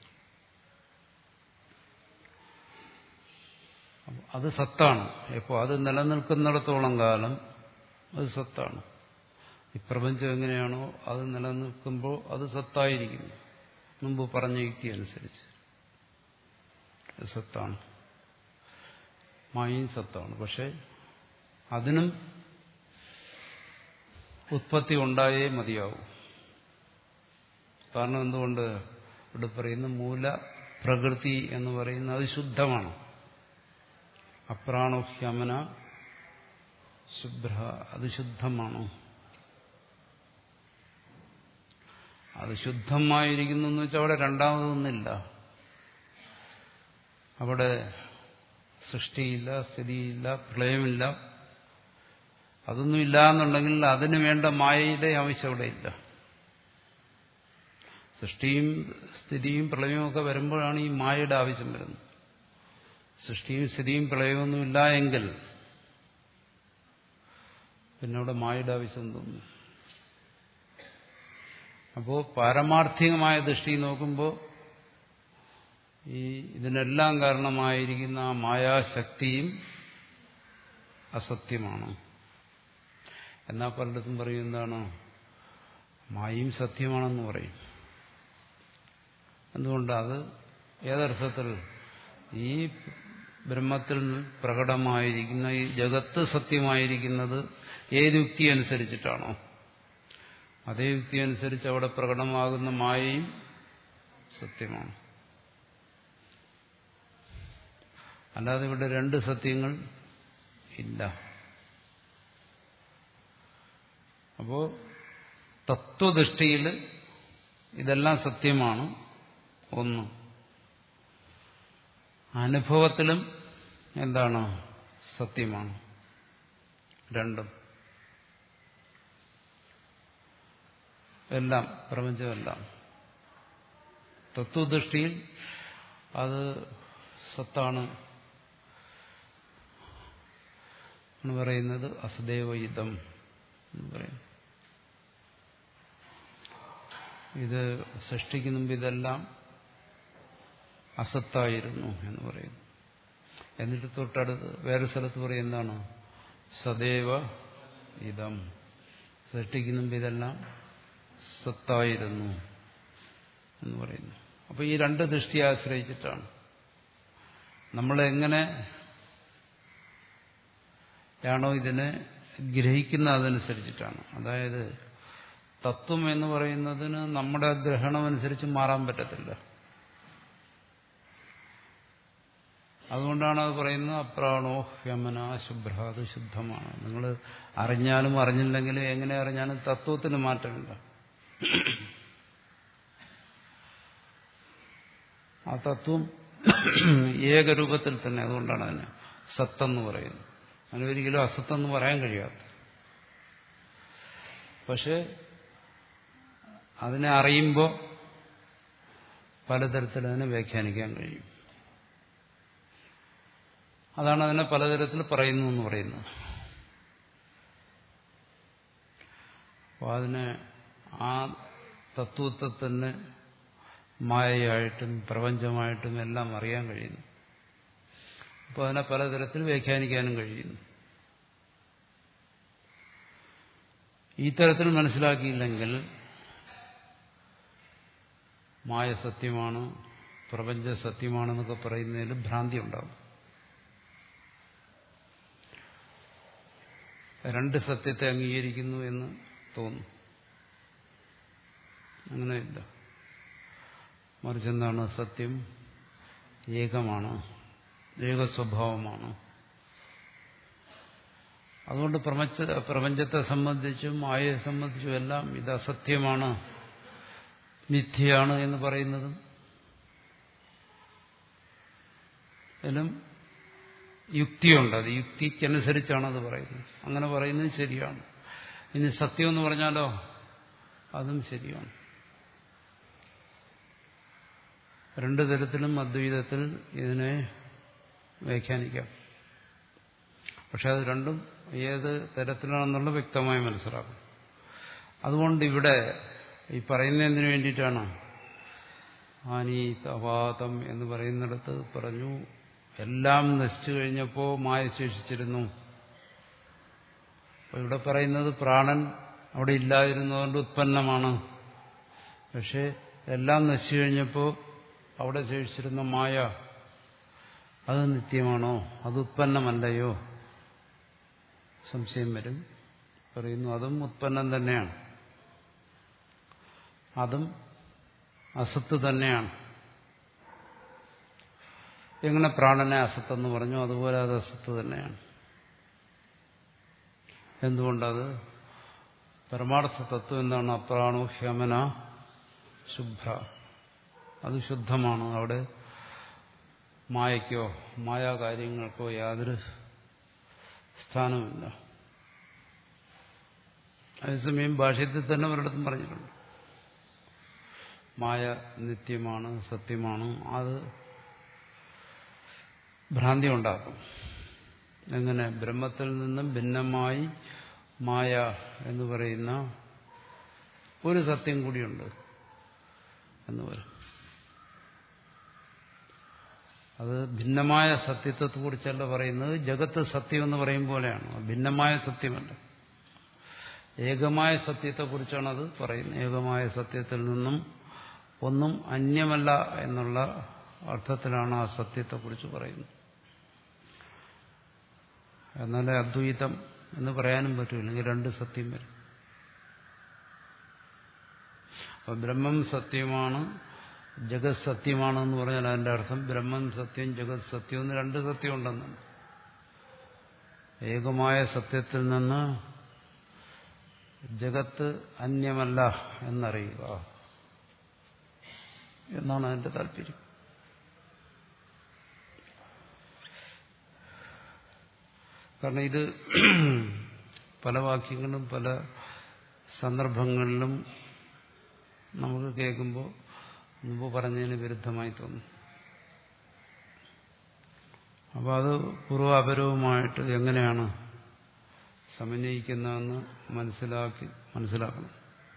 അത് സത്താണ്. എപ്പോൾ അത് നിലനിൽക്കുന്നിടത്തോളം കാലം അത് സത്താണ്. ഈ പ്രപഞ്ചം എങ്ങനെയാണോ അത് നിലനിൽക്കുമ്പോൾ അത് സത്തായിരിക്കുന്നു. മുമ്പ് പറഞ്ഞ യുക്തി അനുസരിച്ച് അത് സത്താണ്. മായയും സത്താണ്. പക്ഷെ അതിനും ഉത്പത്തി ഉണ്ടായേ മതിയാവും. കാരണം എന്തുകൊണ്ട്? ഇവിടെ പറയുന്ന മൂല പ്രകൃതി എന്ന് പറയുന്നത് അത് ശുദ്ധമാണ്. അപ്രാണോഹ്യമന ശുഭ്ര അത് ശുദ്ധമാണോ? അത് ശുദ്ധമായിരിക്കുന്നു എന്ന് വെച്ചാൽ അവിടെ രണ്ടാമതൊന്നുമില്ല. അവിടെ സൃഷ്ടിയില്ല, സ്ഥിതിയില്ല, പ്രളയമില്ല. അതൊന്നും ഇല്ല എന്നുണ്ടെങ്കിൽ അതിനു വേണ്ട മായയുടെ ആവശ്യം അവിടെ ഇല്ല. സൃഷ്ടിയും സ്ഥിതിയും പ്രളയവും ഒക്കെ വരുമ്പോഴാണ് ഈ മായയുടെ ആവശ്യം വരുന്നത്. സൃഷ്ടിയും സ്ഥിതിയും പ്രളയമൊന്നും ഇല്ല എങ്കിൽ പിന്നെ അവിടെ മായയുടെ ആവശ്യം തോന്നുന്നു. അപ്പോൾ പാരമാർത്ഥികമായ ദൃഷ്ടി നോക്കുമ്പോൾ ഈ ഇതിനെല്ലാം കാരണമായിരിക്കുന്ന ആ മായാശക്തിയും അസത്യമാണ്. എന്നാൽ പലയിടത്തും പറയും എന്താണ്, മായയും സത്യമാണെന്ന് പറയും. എന്തുകൊണ്ട്? അത് ഏതർത്ഥത്തിൽ ഈ ബ്രഹ്മത്തിൽ പ്രകടമായിരിക്കുന്ന ഈ ജഗത്ത് സത്യമായിരിക്കുന്നത് ഏത് യുക്തി അനുസരിച്ചിട്ടാണോ അതേ യുക്തി അനുസരിച്ച് അവിടെ പ്രകടമാകുന്ന മായയും സത്യമാണ്. അല്ലാതെ ഇവിടെ രണ്ട് സത്യങ്ങൾ ഇല്ല. അപ്പോ തത്വദൃഷ്ടിയിൽ ഇതെല്ലാം സത്യമാണ് ഒന്ന്. അനുഭവത്തിലും എന്താണ്? സത്യമാണ് രണ്ടും. എല്ലാം, പ്രപഞ്ചമെല്ലാം തത്വദൃഷ്ടിയിൽ അത് സത്താണ് എന്ന് പറയുന്നത് അസദേവയുധം എന്ന് പറയും. ഇത് സൃഷ്ടിക്ക് മുമ്പ് ഇതെല്ലാം അസത്തായിരുന്നു എന്ന് പറയുന്നു. എന്നിട്ട് തൊട്ടടുത്ത് വേറെ സ്ഥലത്ത് പറയും എന്താണ്? സദൈവ ഇതം. സൃഷ്ടിക്ക് മുമ്പ് ഇതെല്ലാം സത്തായിരുന്നു എന്ന് പറയുന്നു. അപ്പൊ ഈ രണ്ട് ദൃഷ്ടിയെ ആശ്രയിച്ചിട്ടാണ് നമ്മളെങ്ങനെ യാണോ ഇതിനെ ഗ്രഹിക്കുന്ന അതനുസരിച്ചിട്ടാണ്. അതായത് തത്വം എന്ന് പറയുന്നതിന് നമ്മുടെ ഗ്രഹണമനുസരിച്ച് മാറാൻ പറ്റത്തില്ല. അതുകൊണ്ടാണ് അത് പറയുന്നത് അപ്രാണോ ഹ്യമന ശുഭ്ര, അത് ശുദ്ധമാണ്. നിങ്ങൾ അറിഞ്ഞാലും അറിഞ്ഞില്ലെങ്കിലും എങ്ങനെ അറിഞ്ഞാലും തത്വത്തിന് മാറ്റമില്ല. ആ തത്വം ഏകരൂപത്തിൽ തന്നെ. അതുകൊണ്ടാണ് അതിന് സത്തെന്ന് പറയുന്നത്. അതിനൊരിക്കലും അസത്തെന്ന് പറയാൻ കഴിയാത്ത. പക്ഷെ അതിനെ അറിയുമ്പോൾ പലതരത്തിൽ അതിനെ വ്യാഖ്യാനിക്കാൻ കഴിയും. അതാണ് അതിനെ പലതരത്തിൽ പറയുന്നു എന്ന് പറയുന്നത്. അപ്പോൾ അതിനെ ആ തത്വത്തെ തന്നെ മായയായിട്ടും പ്രപഞ്ചമായിട്ടും എല്ലാം അറിയാൻ കഴിയുന്നു. അപ്പോൾ അതിനെ പലതരത്തിൽ വ്യാഖ്യാനിക്കാനും കഴിയുന്നു. ഈ തരത്തിൽ മനസ്സിലാക്കിയില്ലെങ്കിൽ മായ സത്യമാണ്, പ്രപഞ്ച സത്യമാണെന്നൊക്കെ പറയുന്നതിൽ ഭ്രാന്തി ഉണ്ടാകും. രണ്ട് സത്യത്തെ അംഗീകരിക്കുന്നു എന്ന് തോന്നും. അങ്ങനെയില്ല. മറിച്ച് എന്താണ്? സത്യം ഏകമാണ്, ഏകസ്വഭാവമാണ്. അതുകൊണ്ട് പ്രപഞ്ച പ്രപഞ്ചത്തെ സംബന്ധിച്ചും മായയെ സംബന്ധിച്ചും എല്ലാം ഇത് അസത്യമാണ്, മിഥ്യയാണ് എന്ന് പറയുന്നതും ഇതിലും യുക്തിയുണ്ട്. അത് യുക്തിക്കനുസരിച്ചാണ് അത് പറയുന്നത്. അങ്ങനെ പറയുന്നത് ശരിയാണ്. ഇനി സത്യം എന്ന് പറഞ്ഞാലോ അതും ശരിയാണ്. രണ്ടു തരത്തിലും അദ്വൈതത്തിൽ ഇതിനെ വ്യാഖ്യാനിക്കാം. പക്ഷെ അത് രണ്ടും ഏത് തരത്തിലാണെന്നുള്ള വ്യക്തമായി മനസ്സിലാക്കും. അതുകൊണ്ട് ഇവിടെ ഈ പറയുന്നതിന് വേണ്ടിയിട്ടാണ് ആനീതവാതം എന്ന് പറയുന്നിടത്ത് പറഞ്ഞു എല്ലാം നശിച്ചു കഴിഞ്ഞപ്പോൾ മായ ശേഷിച്ചിരുന്നു. അപ്പോൾ ഇവിടെ പറയുന്നത് പ്രാണൻ അവിടെ ഇല്ലാതിരുന്നതുകൊണ്ട് ഉത്പന്നമാണ്. പക്ഷെ എല്ലാം നശിച്ചു കഴിഞ്ഞപ്പോൾ അവിടെ ശേഷിച്ചിരുന്ന മായ അത് നിത്യമാണോ, അത് ഉത്പന്നമല്ലയോ? സംശയം വരും. പറയുന്നു അതും ഉത്പന്നം തന്നെയാണ്, അതും അസത്ത് തന്നെയാണ്. എങ്ങനെ പ്രാണനെ അസത്തെന്ന് പറഞ്ഞു, അതുപോലെ അത് അസത്ത് തന്നെയാണ്. എന്തുകൊണ്ടത് പരമാർത്ഥ തത്വം എന്താണ്? അപ്രാണോ ഹ്യമന ശുഭ്ര. അത് ശുദ്ധമാണ്. അവിടെ മായയ്ക്കോ മായാകാര്യങ്ങൾക്കോ യാതൊരു സ്ഥാനവുമില്ല. അതേസമയം ഭാഷ്യത്തിൽ തന്നെ ഒരിടത്തും പറഞ്ഞിട്ടുണ്ട് മായ നിത്യമാണ്, സത്യമാണ്. അത് ഭ്രാന്തി ഉണ്ടാക്കും. എങ്ങനെ? ബ്രഹ്മത്തിൽ നിന്നും ഭിന്നമായി മായ എന്ന് പറയുന്ന ഒരു സത്യം കൂടിയുണ്ട് എന്ന് വരും. അത് ഭിന്നമായ സത്യത്തെക്കുറിച്ചല്ല പറയുന്നത്, ജഗത്ത് സത്യം എന്ന് പറയും പോലെയാണ്. ഭിന്നമായ സത്യമല്ല, ഏകമായ സത്യത്തെക്കുറിച്ചാണ് അത് പറയുന്നത്. ഏകമായ സത്യത്തിൽ നിന്നും ഒന്നും അന്യമല്ല എന്നുള്ള അർത്ഥത്തിലാണ് ആ സത്യത്തെക്കുറിച്ച് പറയുന്നത്. എന്നാലേ അദ്വൈതം എന്ന് പറയാനും പറ്റൂല്ലെങ്കിൽ രണ്ട് സത്യം വരും. അപ്പൊ ബ്രഹ്മം സത്യമാണ്, ജഗത് സത്യമാണെന്ന് പറഞ്ഞാൽ അതിന്റെ അർത്ഥം ബ്രഹ്മം സത്യം, ജഗത് സത്യം എന്ന് രണ്ട് സത്യം ഉണ്ടെന്നാണ്. ഏകമായ സത്യത്തിൽ നിന്ന് ജഗത്ത് അന്യമല്ല എന്നറിയുക എന്നാണ് അതിന്റെ താല്പര്യം. കാരണം ഇത് പല വാക്യങ്ങളും പല സന്ദർഭങ്ങളിലും നമുക്ക് കേൾക്കുമ്പോൾ മുമ്പ് പറഞ്ഞതിന് വിരുദ്ധമായി തോന്നും. അപ്പോൾ അത് പൂർവാപരവുമായിട്ട് എങ്ങനെയാണ് സമന്വയിക്കുന്നതെന്ന് മനസ്സിലാക്കി മനസ്സിലാക്കണം.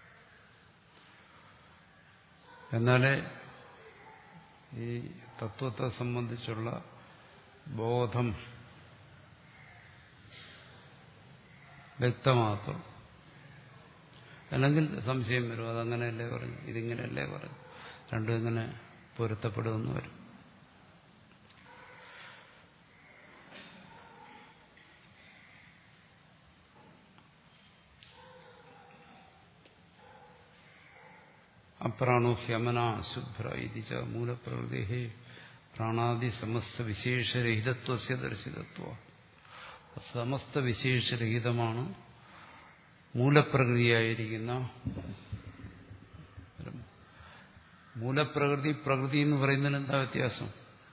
എന്നാലേ ഈ തത്വത്തെ സംബന്ധിച്ചുള്ള ബോധം വ്യക്തമാകത്തുള്ളൂ. അല്ലെങ്കിൽ സംശയം വരും, അതങ്ങനെയല്ലേ പറഞ്ഞു, ഇതിങ്ങനെയല്ലേ പറഞ്ഞു, രണ്ടും എങ്ങനെ പൊരുത്തപ്പെടുമെന്ന് വരും. അപ്രാണോ ഹ്യമന ശുഭ്ര ഇതിച്ച മൂലപ്രകൃതി പ്രാണാദി സമസ്ത വിശേഷരഹിതത്വസ്യ ദർശിതത്വ. സമസ്ത വിശേഷരഹിതമാണ് മൂലപ്രകൃതിയായിരിക്കുന്ന. മൂലപ്രകൃതി പ്രകൃതി എന്ന് പറയുന്നതിന് എന്താ വ്യത്യാസം?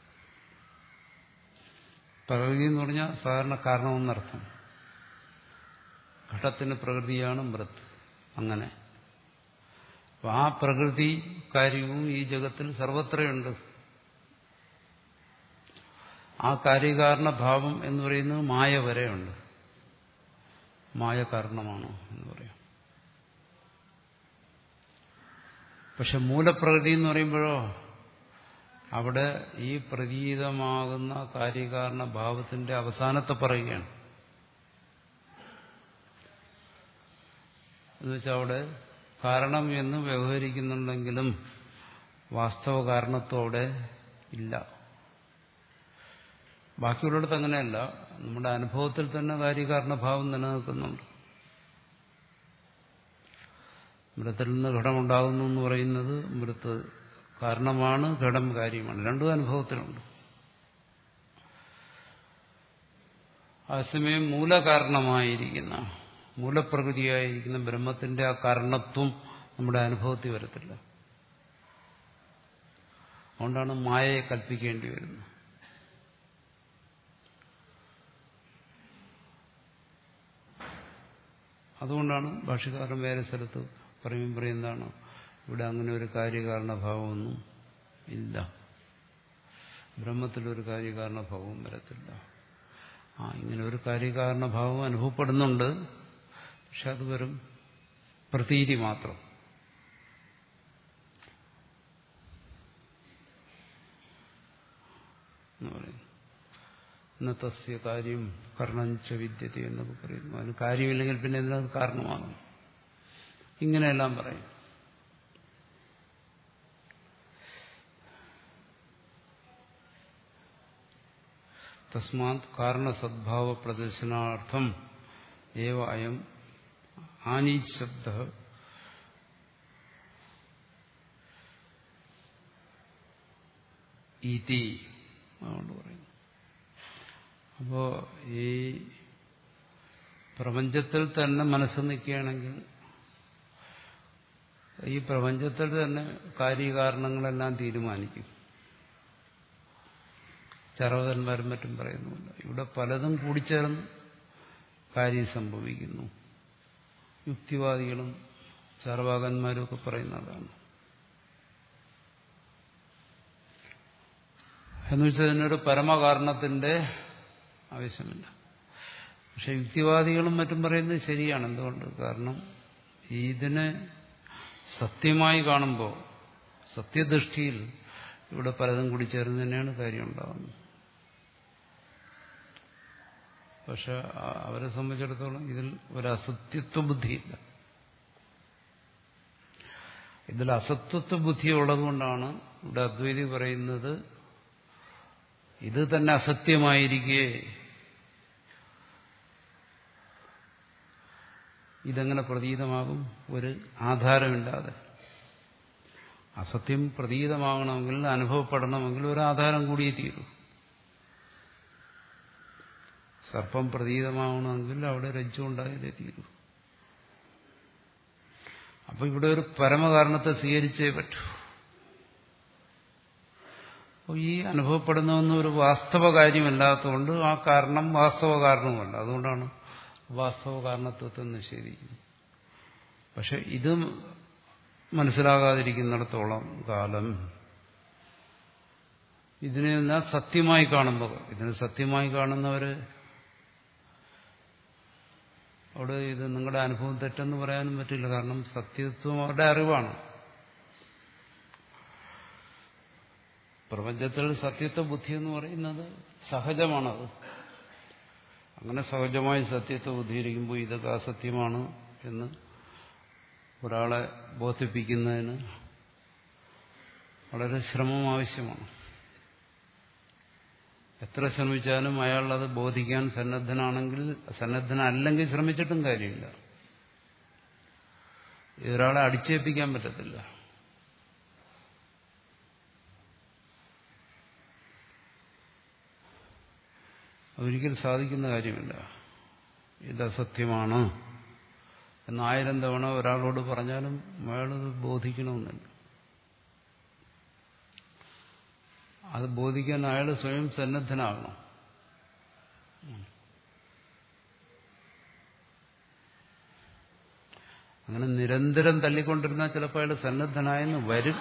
പ്രകൃതി എന്ന് പറഞ്ഞാൽ സാധാരണ കാരണമെന്നർത്ഥം. ഘടത്തിന് പ്രകൃതിയാണ് മൃത്. അങ്ങനെ അപ്പൊ ആ പ്രകൃതി കാര്യവും ഈ ജഗത്തിൽ സർവത്രയുണ്ട്. ആ കാര്യകാരണ ഭാവം എന്ന് പറയുന്നത് മായ വരെയുണ്ട്. മായ കാരണമാണ് എന്ന് പറയാം. പക്ഷെ മൂലപ്രകൃതി എന്ന് പറയുമ്പോഴോ അവിടെ ഈ പ്രതീതമാകുന്ന കാര്യകാരണ ഭാവത്തിന്റെ അവസാനത്തെ പറയുകയാണ്. എന്നുവെച്ചാൽ അവിടെ കാരണം എന്ന് വ്യവഹരിക്കുന്നുണ്ടെങ്കിലും വാസ്തവ കാരണത്തോടെ ഇല്ല. ബാക്കിയുള്ളിടത്ത് അങ്ങനെയല്ല. നമ്മുടെ അനുഭവത്തിൽ തന്നെ കാര്യകാരണഭാവം നിലനിൽക്കുന്നുണ്ട്. മൃത്തിൽ നിന്ന് ഘടമുണ്ടാകുന്നു എന്ന് പറയുന്നത് മൃത്ത് കാരണമാണ്, ഘടം കാര്യമാണ്. രണ്ടും അനുഭവത്തിലുണ്ട്. അതേസമയം മൂലകാരണമായിരിക്കുന്ന മൂലപ്രകൃതിയായിരിക്കുന്ന ബ്രഹ്മത്തിന്റെ ആ കാരണത്വം നമ്മുടെ അനുഭവത്തിൽ വരത്തില്ല. അതുകൊണ്ടാണ് മായയെ കൽപ്പിക്കേണ്ടി വരുന്നത്. അതുകൊണ്ടാണ് ഭാഷ്യകാരൻ വേറെ സ്ഥലത്ത് പറയും പറയുന്നതാണ് ഇവിടെ അങ്ങനെ ഒരു കാര്യകാരണഭാവമൊന്നും ഇല്ല, ബ്രഹ്മത്തിലൊരു കാര്യകാരണഭാവവും വരത്തില്ല. ആ ഇങ്ങനെ ഒരു കാര്യകാരണഭാവം അനുഭവപ്പെടുന്നുണ്ട്, പക്ഷെ അത് വെറും പ്രതീതി മാത്രം. എന്ന് പറയുന്നു. ഇന്നത്തെ കാര്യം കർണഞ്ച വിദ്യത എന്നൊക്കെ പറയുന്നു. അതിന് കാര്യമില്ലെങ്കിൽ പിന്നെ എന്തിനത് കാരണമാകും? ഇങ്ങനെയെല്ലാം പറയും. തസ്മാത് കാരണസദ്ഭാവ പ്രദർശനാർത്ഥം ഏവ അയം ആനീത് ശബ്ദ ഇതി അതുകൊണ്ട് പറയുന്നു. അപ്പോ ഈ പ്രപഞ്ചത്തിൽ തന്നെ മനസ്സ് നിൽക്കുകയാണെങ്കിൽ ഈ പ്രപഞ്ചത്തിൽ തന്നെ കാര്യകാരണങ്ങളെല്ലാം തീരുമാനിക്കും. ചർവകന്മാരും മറ്റും പറയുന്നുമില്ല. ഇവിടെ പലതും കൂടിച്ചേർന്ന് കാര്യം സംഭവിക്കുന്നു. യുക്തിവാദികളും ചാർവാകന്മാരും ഒക്കെ പറയുന്നതാണ്. എന്നുവെച്ചാൽ ഇതിനൊരു പരമകാരണത്തിന്റെ ആവശ്യമില്ല. പക്ഷെ യുക്തിവാദികളും മറ്റും പറയുന്നത് ശരിയാണ്. എന്തുകൊണ്ട്? കാരണം ഇതിനെ സത്യമായി കാണുമ്പോൾ സത്യദൃഷ്ടിയിൽ ഇവിടെ പലതും കൂടി ചേർന്ന് തന്നെയാണ് കാര്യം ഉണ്ടാകുന്നത്. പക്ഷെ അവരെ സംബന്ധിച്ചിടത്തോളം ഇതിൽ ഒരു അസത്യത്വ ബുദ്ധിയില്ല. ഇതിൽ അസത്യത്വ ബുദ്ധി ഉള്ളതുകൊണ്ടാണ് ഇവിടെ അദ്വൈതി പറയുന്നത് ഇത് തന്നെ അസത്യമായിരിക്കെ ഇതെങ്ങനെ പ്രതീതമാകും? ഒരു ആധാരമില്ലാതെ. അസത്യം പ്രതീതമാകണമെങ്കിൽ, അനുഭവപ്പെടണമെങ്കിൽ ഒരു ആധാരം കൂടിയേ തീരൂ. സർപ്പം പ്രതീതമാകണമെങ്കിൽ അവിടെ രജ്ജു ഉണ്ടായാലേ തീരൂ. അപ്പൊ ഇവിടെ ഒരു പരമകാരണത്തെ സ്വീകരിച്ചേ പറ്റൂ. അപ്പോൾ ഈ അനുഭവപ്പെടുന്നതെന്ന് ഒരു വാസ്തവ കാര്യമല്ലാത്തതുകൊണ്ട് ആ കാരണം വാസ്തവ കാരണവുമല്ല. അതുകൊണ്ടാണ് വാസ്തവ കാരണത്വത്തെ നിഷേധിക്കുന്നത്. പക്ഷെ ഇത് മനസ്സിലാകാതിരിക്കുന്നിടത്തോളം കാലം ഇതിനെല്ലാം സത്യമായി കാണുമ്പോൾ, ഇതിനെ സത്യമായി കാണുന്നവര് അവിടെ ഇത് നിങ്ങളുടെ അനുഭവം തെറ്റെന്ന് പറയാനും പറ്റില്ല. കാരണം സത്യത്വം അവരുടെ അറിവാണ്. പ്രപഞ്ചത്തിൽ സത്യത്വ ബുദ്ധി എന്ന് പറയുന്നത് സഹജമാണത്. അങ്ങനെ സഹജമായി സത്യത്വ ബുദ്ധിയിരിക്കുമ്പോൾ ഇതൊക്കെ അസത്യമാണ് എന്ന് ഒരാളെ ബോധിപ്പിക്കുന്നതിന് വളരെ ശ്രമം ആവശ്യമാണ്. എത്ര ശ്രമിച്ചാലും അയാൾ അത് ബോധിക്കാൻ സന്നദ്ധനാണെങ്കിൽ, സന്നദ്ധനല്ലെങ്കിൽ ശ്രമിച്ചിട്ടും കാര്യമില്ല. ഇതൊരാളെ അടിച്ചേൽപ്പിക്കാൻ പറ്റത്തില്ല. അതൊരിക്കലും സാധിക്കുന്ന കാര്യമില്ല. ഇത് അസത്യമാണ് എന്നായിരം തവണ ഒരാളോട് പറഞ്ഞാലും അയാളത് ബോധിക്കണമെന്നില്ല. അത് ബോധിക്കാൻ അയാൾ സ്വയം സന്നദ്ധനാകണം. അങ്ങനെ നിരന്തരം തള്ളിക്കൊണ്ടിരുന്നാൽ ചിലപ്പോൾ അയാൾ സന്നദ്ധനായെന്ന് വരും.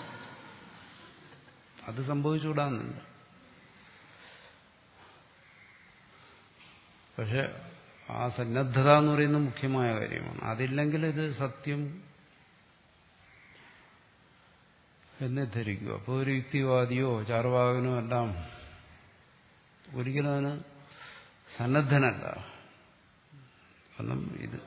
അത് സംഭവിച്ചുകൂടാന്നില്ല. പക്ഷെ ആ സന്നദ്ധത എന്ന് പറയുന്നത് മുഖ്യമായ കാര്യമാണ്. അതില്ലെങ്കിൽ ഇത് സത്യം എന്നെ ധരിക്കുക. അപ്പോൾ ഒരു യുക്തിവാദിയോ ചാർവാകനോ എല്ലാം ഒരിക്കലും അതിന് സന്നദ്ധനല്ല. കാരണം ഇത്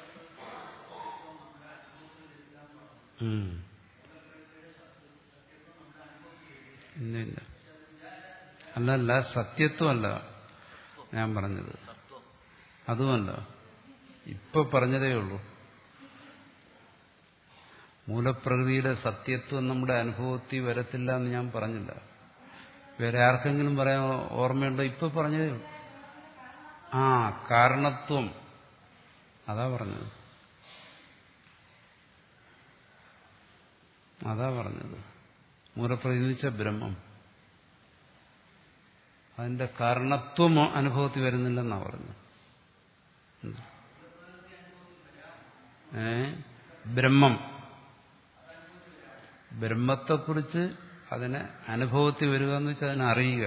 ഇന്നില്ല അല്ലല്ല സത്യത്വമല്ല ഞാൻ പറഞ്ഞത്, അതുമല്ല. ഇപ്പൊ പറഞ്ഞതേ ഉള്ളൂ. മൂലപ്രകൃതിയുടെ സത്യത്വം നമ്മുടെ അനുഭവത്തിൽ വരത്തില്ല എന്ന് ഞാൻ പറഞ്ഞില്ല. വേറെ ആർക്കെങ്കിലും പറയാൻ ഓർമ്മയുണ്ടോ? ഇപ്പൊ പറഞ്ഞതേ ഉള്ളൂ. ആ കാരണത്വം, അതാ പറഞ്ഞത് അതാ പറഞ്ഞത് മൂലപ്രതിനിധിച്ച ബ്രഹ്മം, അതിന്റെ കാരണത്വം അനുഭവത്തിൽ വരുന്നില്ലെന്നാ പറഞ്ഞത്. ഏ ബ്രഹ്മം, ബ്രഹ്മത്തെക്കുറിച്ച് അതിനെ അനുഭവത്തിൽ വരിക എന്ന് വെച്ചാൽ അതിനെ അറിയുക.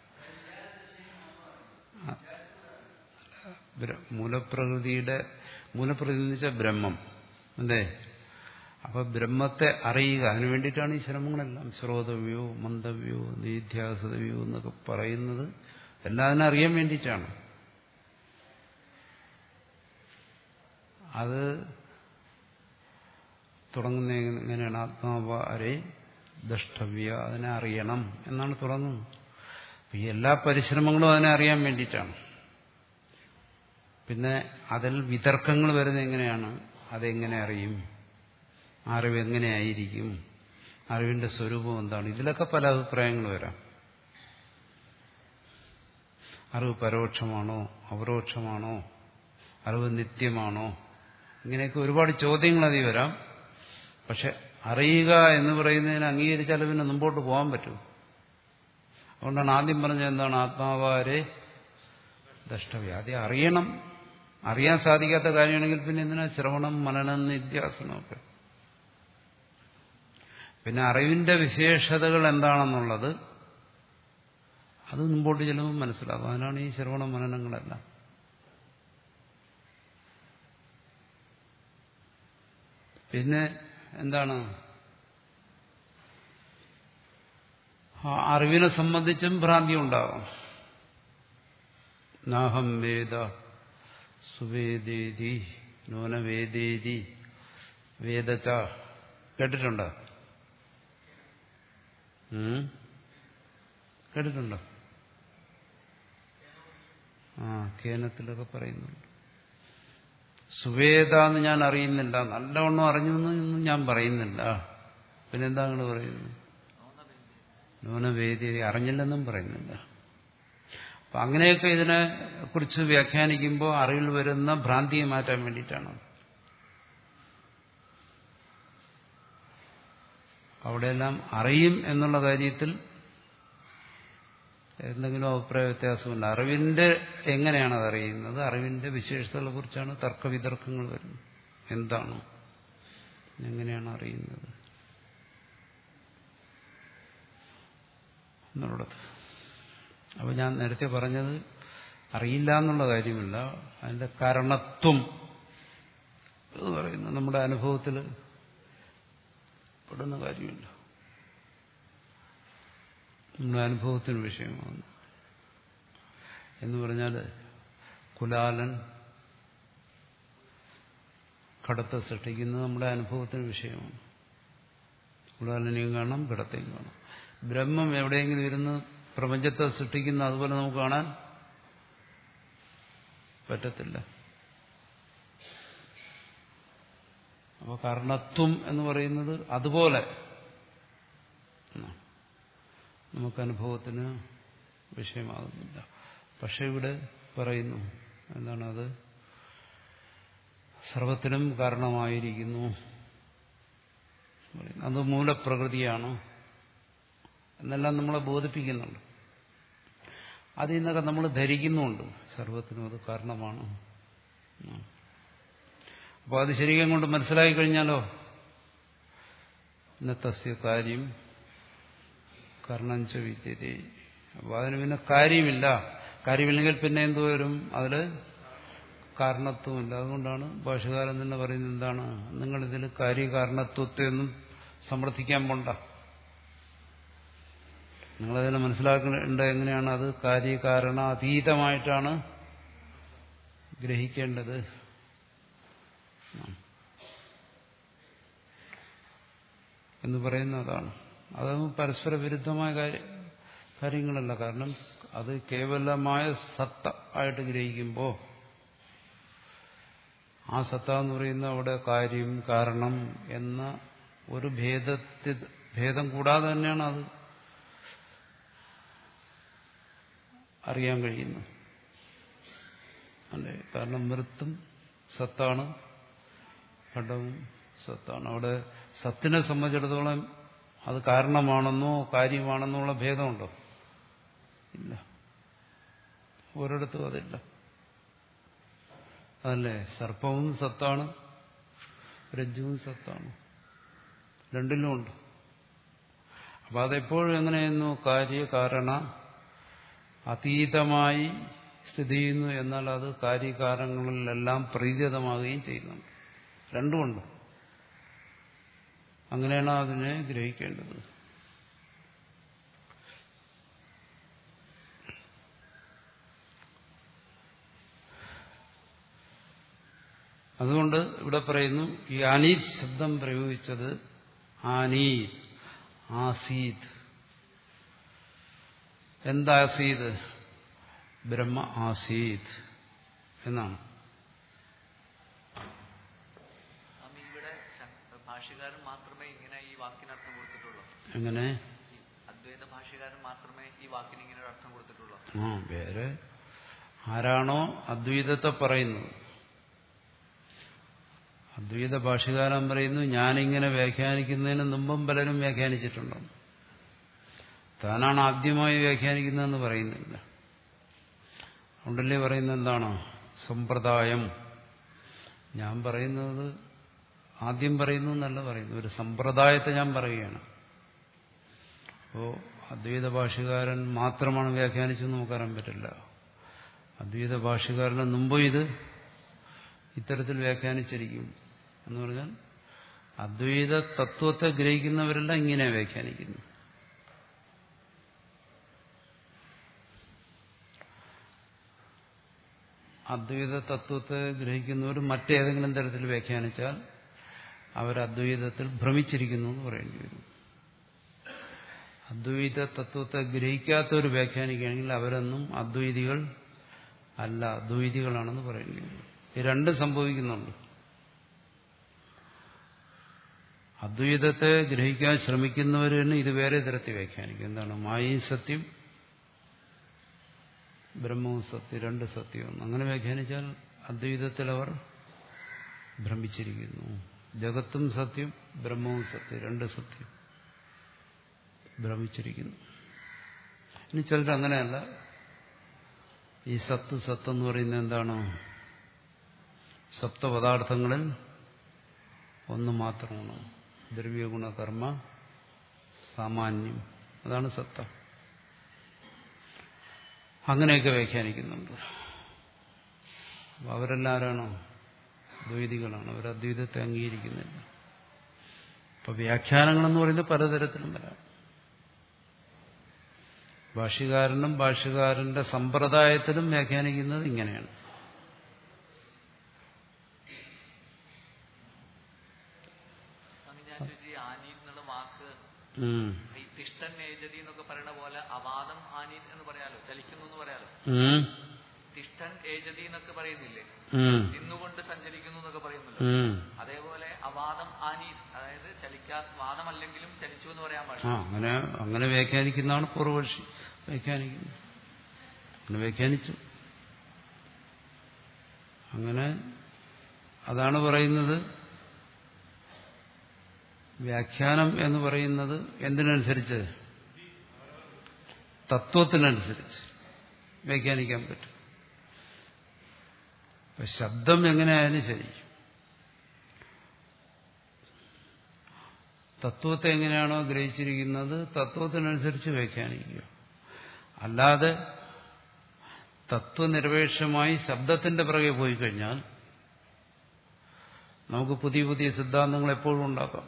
മൂലപ്രകൃതിയുടെ മൂലപ്രതിനിധിച്ച ബ്രഹ്മം അല്ലേ? അപ്പൊ ബ്രഹ്മത്തെ അറിയുക, അതിനു വേണ്ടിയിട്ടാണ് ഈ ശ്രമങ്ങളെല്ലാം. ശ്രോതവ്യോ മന്ദവ്യോ നിധ്യാസതവ്യോ എന്നൊക്കെ പറയുന്നത് എല്ലാം അതിനെ അറിയാൻ വേണ്ടിയിട്ടാണ്. അത് തുടങ്ങുന്ന എങ്ങനെയാണ്? ആത്മാവാരെ ദ്രഷ്ടവ്യ, അതിനെ അറിയണം എന്നാണ് തുടങ്ങുന്നത്. ഈ എല്ലാ പരിശ്രമങ്ങളും അതിനെ അറിയാൻ വേണ്ടിയിട്ടാണ്. പിന്നെ അതിൽ വിതർക്കങ്ങൾ വരുന്നത് എങ്ങനെയാണ്? അതെങ്ങനെ അറിയും? അറിവ് എങ്ങനെയായിരിക്കും? അറിവിന്റെ സ്വരൂപം എന്താണ്? ഇതിലൊക്കെ പല അഭിപ്രായങ്ങൾ വരാം. അറിവ് പരോക്ഷമാണോ അപരോക്ഷമാണോ? അറിവ് നിത്യമാണോ? ഇങ്ങനെയൊക്കെ ഒരുപാട് ചോദ്യങ്ങൾ അതിൽ വരാം. പക്ഷെ അറിയുക എന്ന് പറയുന്നതിന് അംഗീകരിച്ചാൽ പിന്നെ മുമ്പോട്ട് പോകാൻ പറ്റും. അതുകൊണ്ടാണ് ആദ്യം പറഞ്ഞത് എന്താണ്? ആത്മാവാരെ ദ്രഷ്ടവ്യ. ആദ്യം അറിയണം. അറിയാൻ സാധിക്കാത്ത കാര്യമാണെങ്കിൽ പിന്നെ എന്തിനാ ശ്രവണം, മനനം, നിധ്യാസനമൊക്കെ? പിന്നെ അറിവിന്റെ വിശേഷതകൾ എന്താണെന്നുള്ളത് അത് മുമ്പോട്ട് ചെല്ലുമ്പോൾ മനസ്സിലാകും. അതിനാണ് ഈ ശ്രവണ മനനങ്ങളെല്ലാം. പിന്നെ എന്താണ്? അറിവിനെ സംബന്ധിച്ചും ഭ്രാന്തി ഉണ്ടാകും. നാഹം വേദ സുവേദേതി നൂനവേദേതി വേദച്ച. കേട്ടിട്ടുണ്ടോ? കേട്ടിട്ടുണ്ടോ? ആ കേനത്തിലൊക്കെ പറയുന്നുണ്ട്. സുവേദ എന്ന് ഞാൻ അറിയുന്നില്ല, നല്ലവണ്ണം അറിഞ്ഞു എന്നൊന്നും ഞാൻ പറയുന്നില്ല. പിന്നെന്താ നിങ്ങൾ പറയുന്നത്? നൂനവേദി അറിഞ്ഞില്ലെന്നും പറയുന്നില്ല. അപ്പൊ അങ്ങനെയൊക്കെ ഇതിനെ കുറിച്ച് വ്യാഖ്യാനിക്കുമ്പോൾ അറിവിൽ വരുന്ന ഭ്രാന്തിയെ മാറ്റാൻ വേണ്ടിയിട്ടാണ്. അവിടെയെല്ലാം അറിയും എന്നുള്ള കാര്യത്തിൽ എന്തെങ്കിലും അഭിപ്രായ വ്യത്യാസമുണ്ട്. അറിവിന്റെ എങ്ങനെയാണ് അത് അറിയുന്നത്, അറിവിന്റെ വിശേഷതകളെ കുറിച്ചാണ് തർക്കവിതർക്കങ്ങൾ വരുന്നത്. എന്താണ്, എങ്ങനെയാണ് അറിയുന്നത് എന്നുള്ളത്. അപ്പൊ ഞാൻ നേരത്തെ പറഞ്ഞത് അറിയില്ല എന്നുള്ള കാര്യമില്ല, അതിന്റെ കാരണത്വം എന്ന് പറയുന്നത് നമ്മുടെ അനുഭവത്തിൽ പെടുന്ന കാര്യമില്ല, നമ്മുടെ അനുഭവത്തിന് വിഷയമാണ്. എന്ന് പറഞ്ഞാൽ കുലാലൻ ഘടത്തെ സൃഷ്ടിക്കുന്നത് നമ്മുടെ അനുഭവത്തിന് വിഷയമാണ്. കുലാലനെയും കാണാം, ഘടത്തെയും കാണാം. ബ്രഹ്മം എവിടെയെങ്കിലും ഇരുന്ന് പ്രപഞ്ചത്തെ സൃഷ്ടിക്കുന്ന അതുപോലെ നമുക്ക് കാണാൻ പറ്റത്തില്ല. അപ്പോൾ കാരണത്വം എന്ന് പറയുന്നത് അതുപോലെ നമുക്ക് അനുഭവത്തിന് വിഷയമാകുന്നില്ല. പക്ഷെ ഇവിടെ പറയുന്നു എന്താണ്, അത് സർവത്തിനും കാരണമായിരിക്കുന്നു, അത് മൂലപ്രകൃതിയാണ് എന്നെല്ലാം നമ്മളെ ബോധിപ്പിക്കുന്നുണ്ട്. അതിൽ നിന്നൊക്കെ നമ്മൾ ധരിക്കുന്നുമുണ്ട് സർവത്തിനും അത് കാരണമാണ്. അപ്പോൾ അത് ശരിക്കും കൊണ്ട് മനസ്സിലാക്കി കഴിഞ്ഞാലോ ഇന്നത്തെ കാര്യം കർണഞ്ച വിദ്യതേ. അപ്പോൾ അതിന് പിന്നെ കാര്യമില്ല. കാര്യമില്ലെങ്കിൽ പിന്നെ എന്തു വരും? അതിൽ കാരണത്വമില്ല. അതുകൊണ്ടാണ് ഭാഷകാരൻ തന്നെ പറയുന്നത് എന്താണ്, നിങ്ങളിതിൽ കാര്യകാരണത്വത്തെ ഒന്നും സമർത്ഥിക്കാൻ പോണ്ട. നിങ്ങളതിനെ മനസ്സിലാക്കേണ്ട എങ്ങനെയാണ്, അത് കാര്യകാരണ അതീതമായിട്ടാണ് ഗ്രഹിക്കേണ്ടത് എന്ന് പറയുന്നതാണ്. അത് പരസ്പര വിരുദ്ധമായ കാര്യങ്ങളല്ല. കാരണം അത് കേവലമായ സത്ത ആയിട്ട് ഗ്രഹിക്കുമ്പോൾ ആ സത്ത എന്ന് പറയുന്ന അവിടെ കാര്യം കാരണം എന്ന ഒരു ഭേദത്തിൽ ഭേദം കൂടാതെ തന്നെയാണ് അത് അറിയാൻ കഴിയുന്നു അല്ലേ? കാരണം മൃത്തും സത്താണ്, ഘടവും സത്താണ്. അവിടെ സത്തിനെ സംബന്ധിച്ചിടത്തോളം അത് കാരണമാണെന്നോ കാര്യമാണെന്നോ ഉള്ള ഭേദമുണ്ടോ? ഇല്ല, ഒരിടത്തും അതില്ല. അതല്ലേ, സർപ്പവും സത്താണ്, രജ്ജുവും സത്താണ്, രണ്ടിലും ഉണ്ട്. അപ്പൊ അതെപ്പോഴും എങ്ങനെയെന്നു കാര്യകാരണ അതീതമായി സ്ഥിതി ചെയ്യുന്നു. എന്നാൽ അത് കാര്യകാരണങ്ങളിലെല്ലാം പ്രതീതമാകുകയും ചെയ്യുന്നുണ്ട്. രണ്ടുമുണ്ട്. അങ്ങനെയാണ് അതിനെ ഗ്രഹിക്കേണ്ടത്. അതുകൊണ്ട് ഇവിടെ പറയുന്നു, ഈ അനീത് ശബ്ദം പ്രയോഗിച്ചത് ആനീത് ആസീത്. എന്താസീത്? ബ്രഹ്മ ആസീത് എന്നാണ്. ഇവിടെ ഭാഷ്യകാരൻ മാത്രമേ ഇങ്ങനെ ഈ വാക്കിന് അർത്ഥം കൊടുത്തിട്ടുള്ളൂ. എങ്ങനെ? അദ്വൈത ഭാഷ്യകാരൻ മാത്രമേ ഈ വാക്കിന് ഇങ്ങനെ ഒരു അർത്ഥം കൊടുത്തിട്ടുള്ളൂ. ആ വേറെ ആരാണോ അദ്വൈതത്തെ പറയുന്നത് അദ്വൈത ഭാഷ്യകാരൻ പറയുന്നു ഞാനിങ്ങനെ വ്യാഖ്യാനിക്കുന്നതിന് മുമ്പും പലരും വ്യാഖ്യാനിച്ചിട്ടുണ്ടോ. താനാണ് ആദ്യമായി വ്യാഖ്യാനിക്കുന്നതെന്ന് പറയുന്നില്ല. അതുകൊണ്ടല്ലേ പറയുന്നത് എന്താണോ സമ്പ്രദായം. ഞാൻ പറയുന്നത് ആദ്യം പറയുന്നു എന്നല്ല പറയുന്നു, ഒരു സമ്പ്രദായത്തെ ഞാൻ പറയുകയാണ്. അപ്പോൾ അദ്വൈത ഭാഷ്യകാരൻ മാത്രമാണ് വ്യാഖ്യാനിച്ചെന്ന് നമുക്കറിയാൻ പറ്റില്ല. അദ്വൈത ഭാഷ്യകാരന് മുമ്പ് ഇത് ഇത്തരത്തിൽ വ്യാഖ്യാനിച്ചിരിക്കും. എന്ന് പറഞ്ഞാൽ അദ്വൈത തത്വത്തെ ഗ്രഹിക്കുന്നവരെല്ലാം ഇങ്ങനെ വ്യാഖ്യാനിക്കുന്നു. അദ്വൈത തത്വത്തെ ഗ്രഹിക്കുന്നവർ മറ്റേതെങ്കിലും തരത്തിൽ വ്യാഖ്യാനിച്ചാൽ അവർ അദ്വൈതത്തിൽ ഭ്രമിച്ചിരിക്കുന്നു എന്ന് പറയേണ്ടി വരും. അദ്വൈത തത്വത്തെ ഗ്രഹിക്കാത്തവർ വ്യാഖ്യാനിക്കുകയാണെങ്കിൽ അവരൊന്നും അദ്വൈതികൾ അല്ല, അദ്വൈതികളാണെന്ന് പറയേണ്ടി വരും. ഈ രണ്ടും സംഭവിക്കുന്നുണ്ട്. അദ്വൈതത്തെ ഗ്രഹിക്കാൻ ശ്രമിക്കുന്നവർ തന്നെ ഇത് വേറെ തരത്തിൽ വ്യാഖ്യാനിക്കും. എന്താണ് മായയും സത്യം, ബ്രഹ്മവും സത്യം, രണ്ട് സത്യവും. അങ്ങനെ വ്യാഖ്യാനിച്ചാൽ അദ്വൈതത്തിൽ അവർ ഭ്രമിച്ചിരിക്കുന്നു. ജഗത്തും സത്യം, ബ്രഹ്മവും സത്യം, രണ്ട് സത്യം, ഭ്രമിച്ചിരിക്കുന്നു. ഇനി ചിലർ അങ്ങനെയല്ല. ഈ സത്ത് സത്ത് എന്ന് പറയുന്നത് എന്താണ്? സപ്തപദാർത്ഥങ്ങളിൽ ഒന്ന് മാത്രമാണ്. ദ്രവ്യഗുണ കർമ്മ സാമാന്യം, അതാണ് സത്ത. അങ്ങനെയൊക്കെ വ്യാഖ്യാനിക്കുന്നുണ്ട്. അവരെല്ലാം ആരാണോ? ദ്വൈതികളാണ്. അവർ അദ്വൈതത്തെ അംഗീകരിക്കുന്നില്ല. അപ്പൊ വ്യാഖ്യാനങ്ങളെന്ന് പറയുന്നത് പലതരത്തിലും വരാം. ഭാഷ്യകാരനും ഭാഷ്യകാരന്റെ സമ്പ്രദായത്തിലും വ്യാഖ്യാനിക്കുന്നത് ഇങ്ങനെയാണ്. തിഷ്ടൻ ഏജതി എന്നൊക്കെ പറയുന്ന പോലെ അവാദം ആനി എന്ന് പറയാലോ, ചലിക്കുന്നു എന്ന് പറയാലോ. തിഷ്ടൻ ഏജതി എന്നൊക്കെ പറയുന്നില്ലേ, നിന്നുകൊണ്ട് സഞ്ചരിക്കുന്നു എന്നൊക്കെ പറയുന്നല്ലോ. അതേപോലെ അവാദം ആനി, അതായത് ചലിക്കാ വാദമല്ലെങ്കിലും ചലിച്ചു എന്ന് പറയാൻ പാടില്ല. അങ്ങനെ അങ്ങനെ വ്യാഖ്യാനിക്കുന്നതാണ് പൂർവപക്ഷി വ്യാഖ്യാനിക്കുന്നത്. അങ്ങനെ വ്യാഖ്യാനിച്ചു. അങ്ങനെ അതാണ് പറയുന്നത്. വ്യാഖ്യാനം എന്ന് പറയുന്നത് എന്തിനനുസരിച്ച്? തത്വത്തിനനുസരിച്ച് വ്യാഖ്യാനിക്കാൻ പറ്റും. ഇപ്പൊ ശബ്ദം എങ്ങനെയായാലും ശരി, തത്വത്തെ എങ്ങനെയാണോ ഗ്രഹിച്ചിരിക്കുന്നത് തത്വത്തിനനുസരിച്ച് വ്യാഖ്യാനിക്കുക. അല്ലാതെ തത്വനിരപേക്ഷമായി ശബ്ദത്തിന്റെ പിറകെ പോയി കഴിഞ്ഞാൽ നമുക്ക് പുതിയ പുതിയ സിദ്ധാന്തങ്ങൾ എപ്പോഴും ഉണ്ടാക്കാം.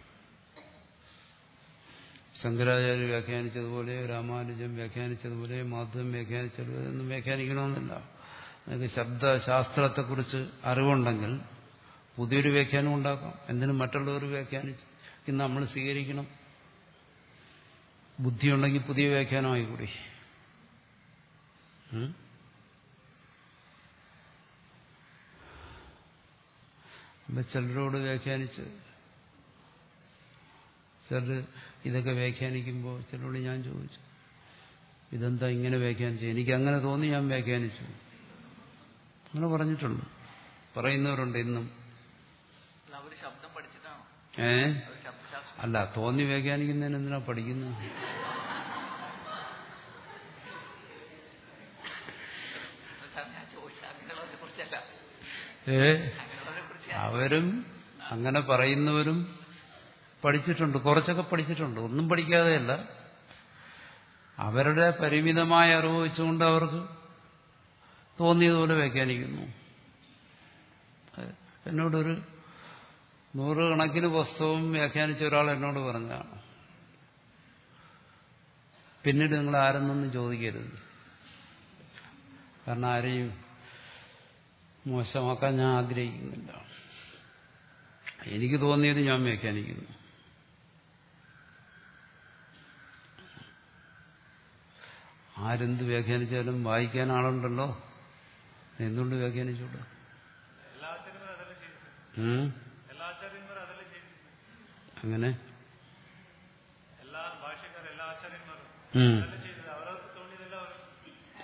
ശങ്കരാചാര്യ വ്യാഖ്യാനിച്ചതുപോലെ, രാമാനുജൻ വ്യാഖ്യാനിച്ചതുപോലെ, മാധവൻ വ്യാഖ്യാനിച്ചതുപോലെ ഒന്നും വ്യാഖ്യാനിക്കണമെന്നില്ല. നിങ്ങൾക്ക് ശബ്ദശാസ്ത്രത്തെക്കുറിച്ച് അറിവുണ്ടെങ്കിൽ പുതിയൊരു വ്യാഖ്യാനം ഉണ്ടാക്കാം. എന്തിനും മറ്റുള്ളവർ വ്യാഖ്യാനിച്ച് ഇന്ന് നമ്മൾ സ്വീകരിക്കണം. ബുദ്ധിയുണ്ടെങ്കിൽ പുതിയ വ്യാഖ്യാനമായിക്കൂടി. അപ്പം ചിലരോട് വ്യാഖ്യാനിച്ച് ചിലർ ഇതൊക്കെ വ്യാഖ്യാനിക്കുമ്പോൾ ചിലരോട് ഞാൻ ചോദിച്ചു, ഇതെന്താ ഇങ്ങനെ വ്യാഖ്യാനിച്ചു? എനിക്ക് അങ്ങനെ തോന്നി, ഞാൻ വ്യാഖ്യാനിച്ചു. അങ്ങനെ പറഞ്ഞിട്ടുണ്ട്, പറയുന്നവരുണ്ട് ഇന്നും. ഏ അല്ല, തോന്നി വ്യാഖ്യാനിക്കുന്നതിന് എന്തിനാ പഠിക്കുന്നത്? ഏ അവരും അങ്ങനെ പറയുന്നവരും പഠിച്ചിട്ടുണ്ട്, കുറച്ചൊക്കെ പഠിച്ചിട്ടുണ്ട്. ഒന്നും പഠിക്കാതെയല്ല, അവരുടെ പരിമിതമായ അറിവ് വെച്ചുകൊണ്ട് അവർക്ക് തോന്നിയതുപോലെ വ്യാഖ്യാനിക്കുന്നു. എന്നോടൊരു നൂറുകണക്കിന് പുസ്തകവും വ്യാഖ്യാനിച്ച ഒരാൾ എന്നോട് പറഞ്ഞതാണ്, പിന്നീട് നിങ്ങൾ ആരെന്നൊന്നും ചോദിക്കരുത്, കാരണം ആരെയും മോശമാക്കാൻ ഞാൻ ആഗ്രഹിക്കുന്നില്ല. എനിക്ക് തോന്നിയത് ഞാൻ വ്യാഖ്യാനിക്കുന്നു. ആരെന്ത് വ്യാഖ്യാനിച്ചാലും വായിക്കാൻ ആളുണ്ടല്ലോ, എന്തുകൊണ്ട് വ്യാഖ്യാനിച്ചൂടാ? അങ്ങനെ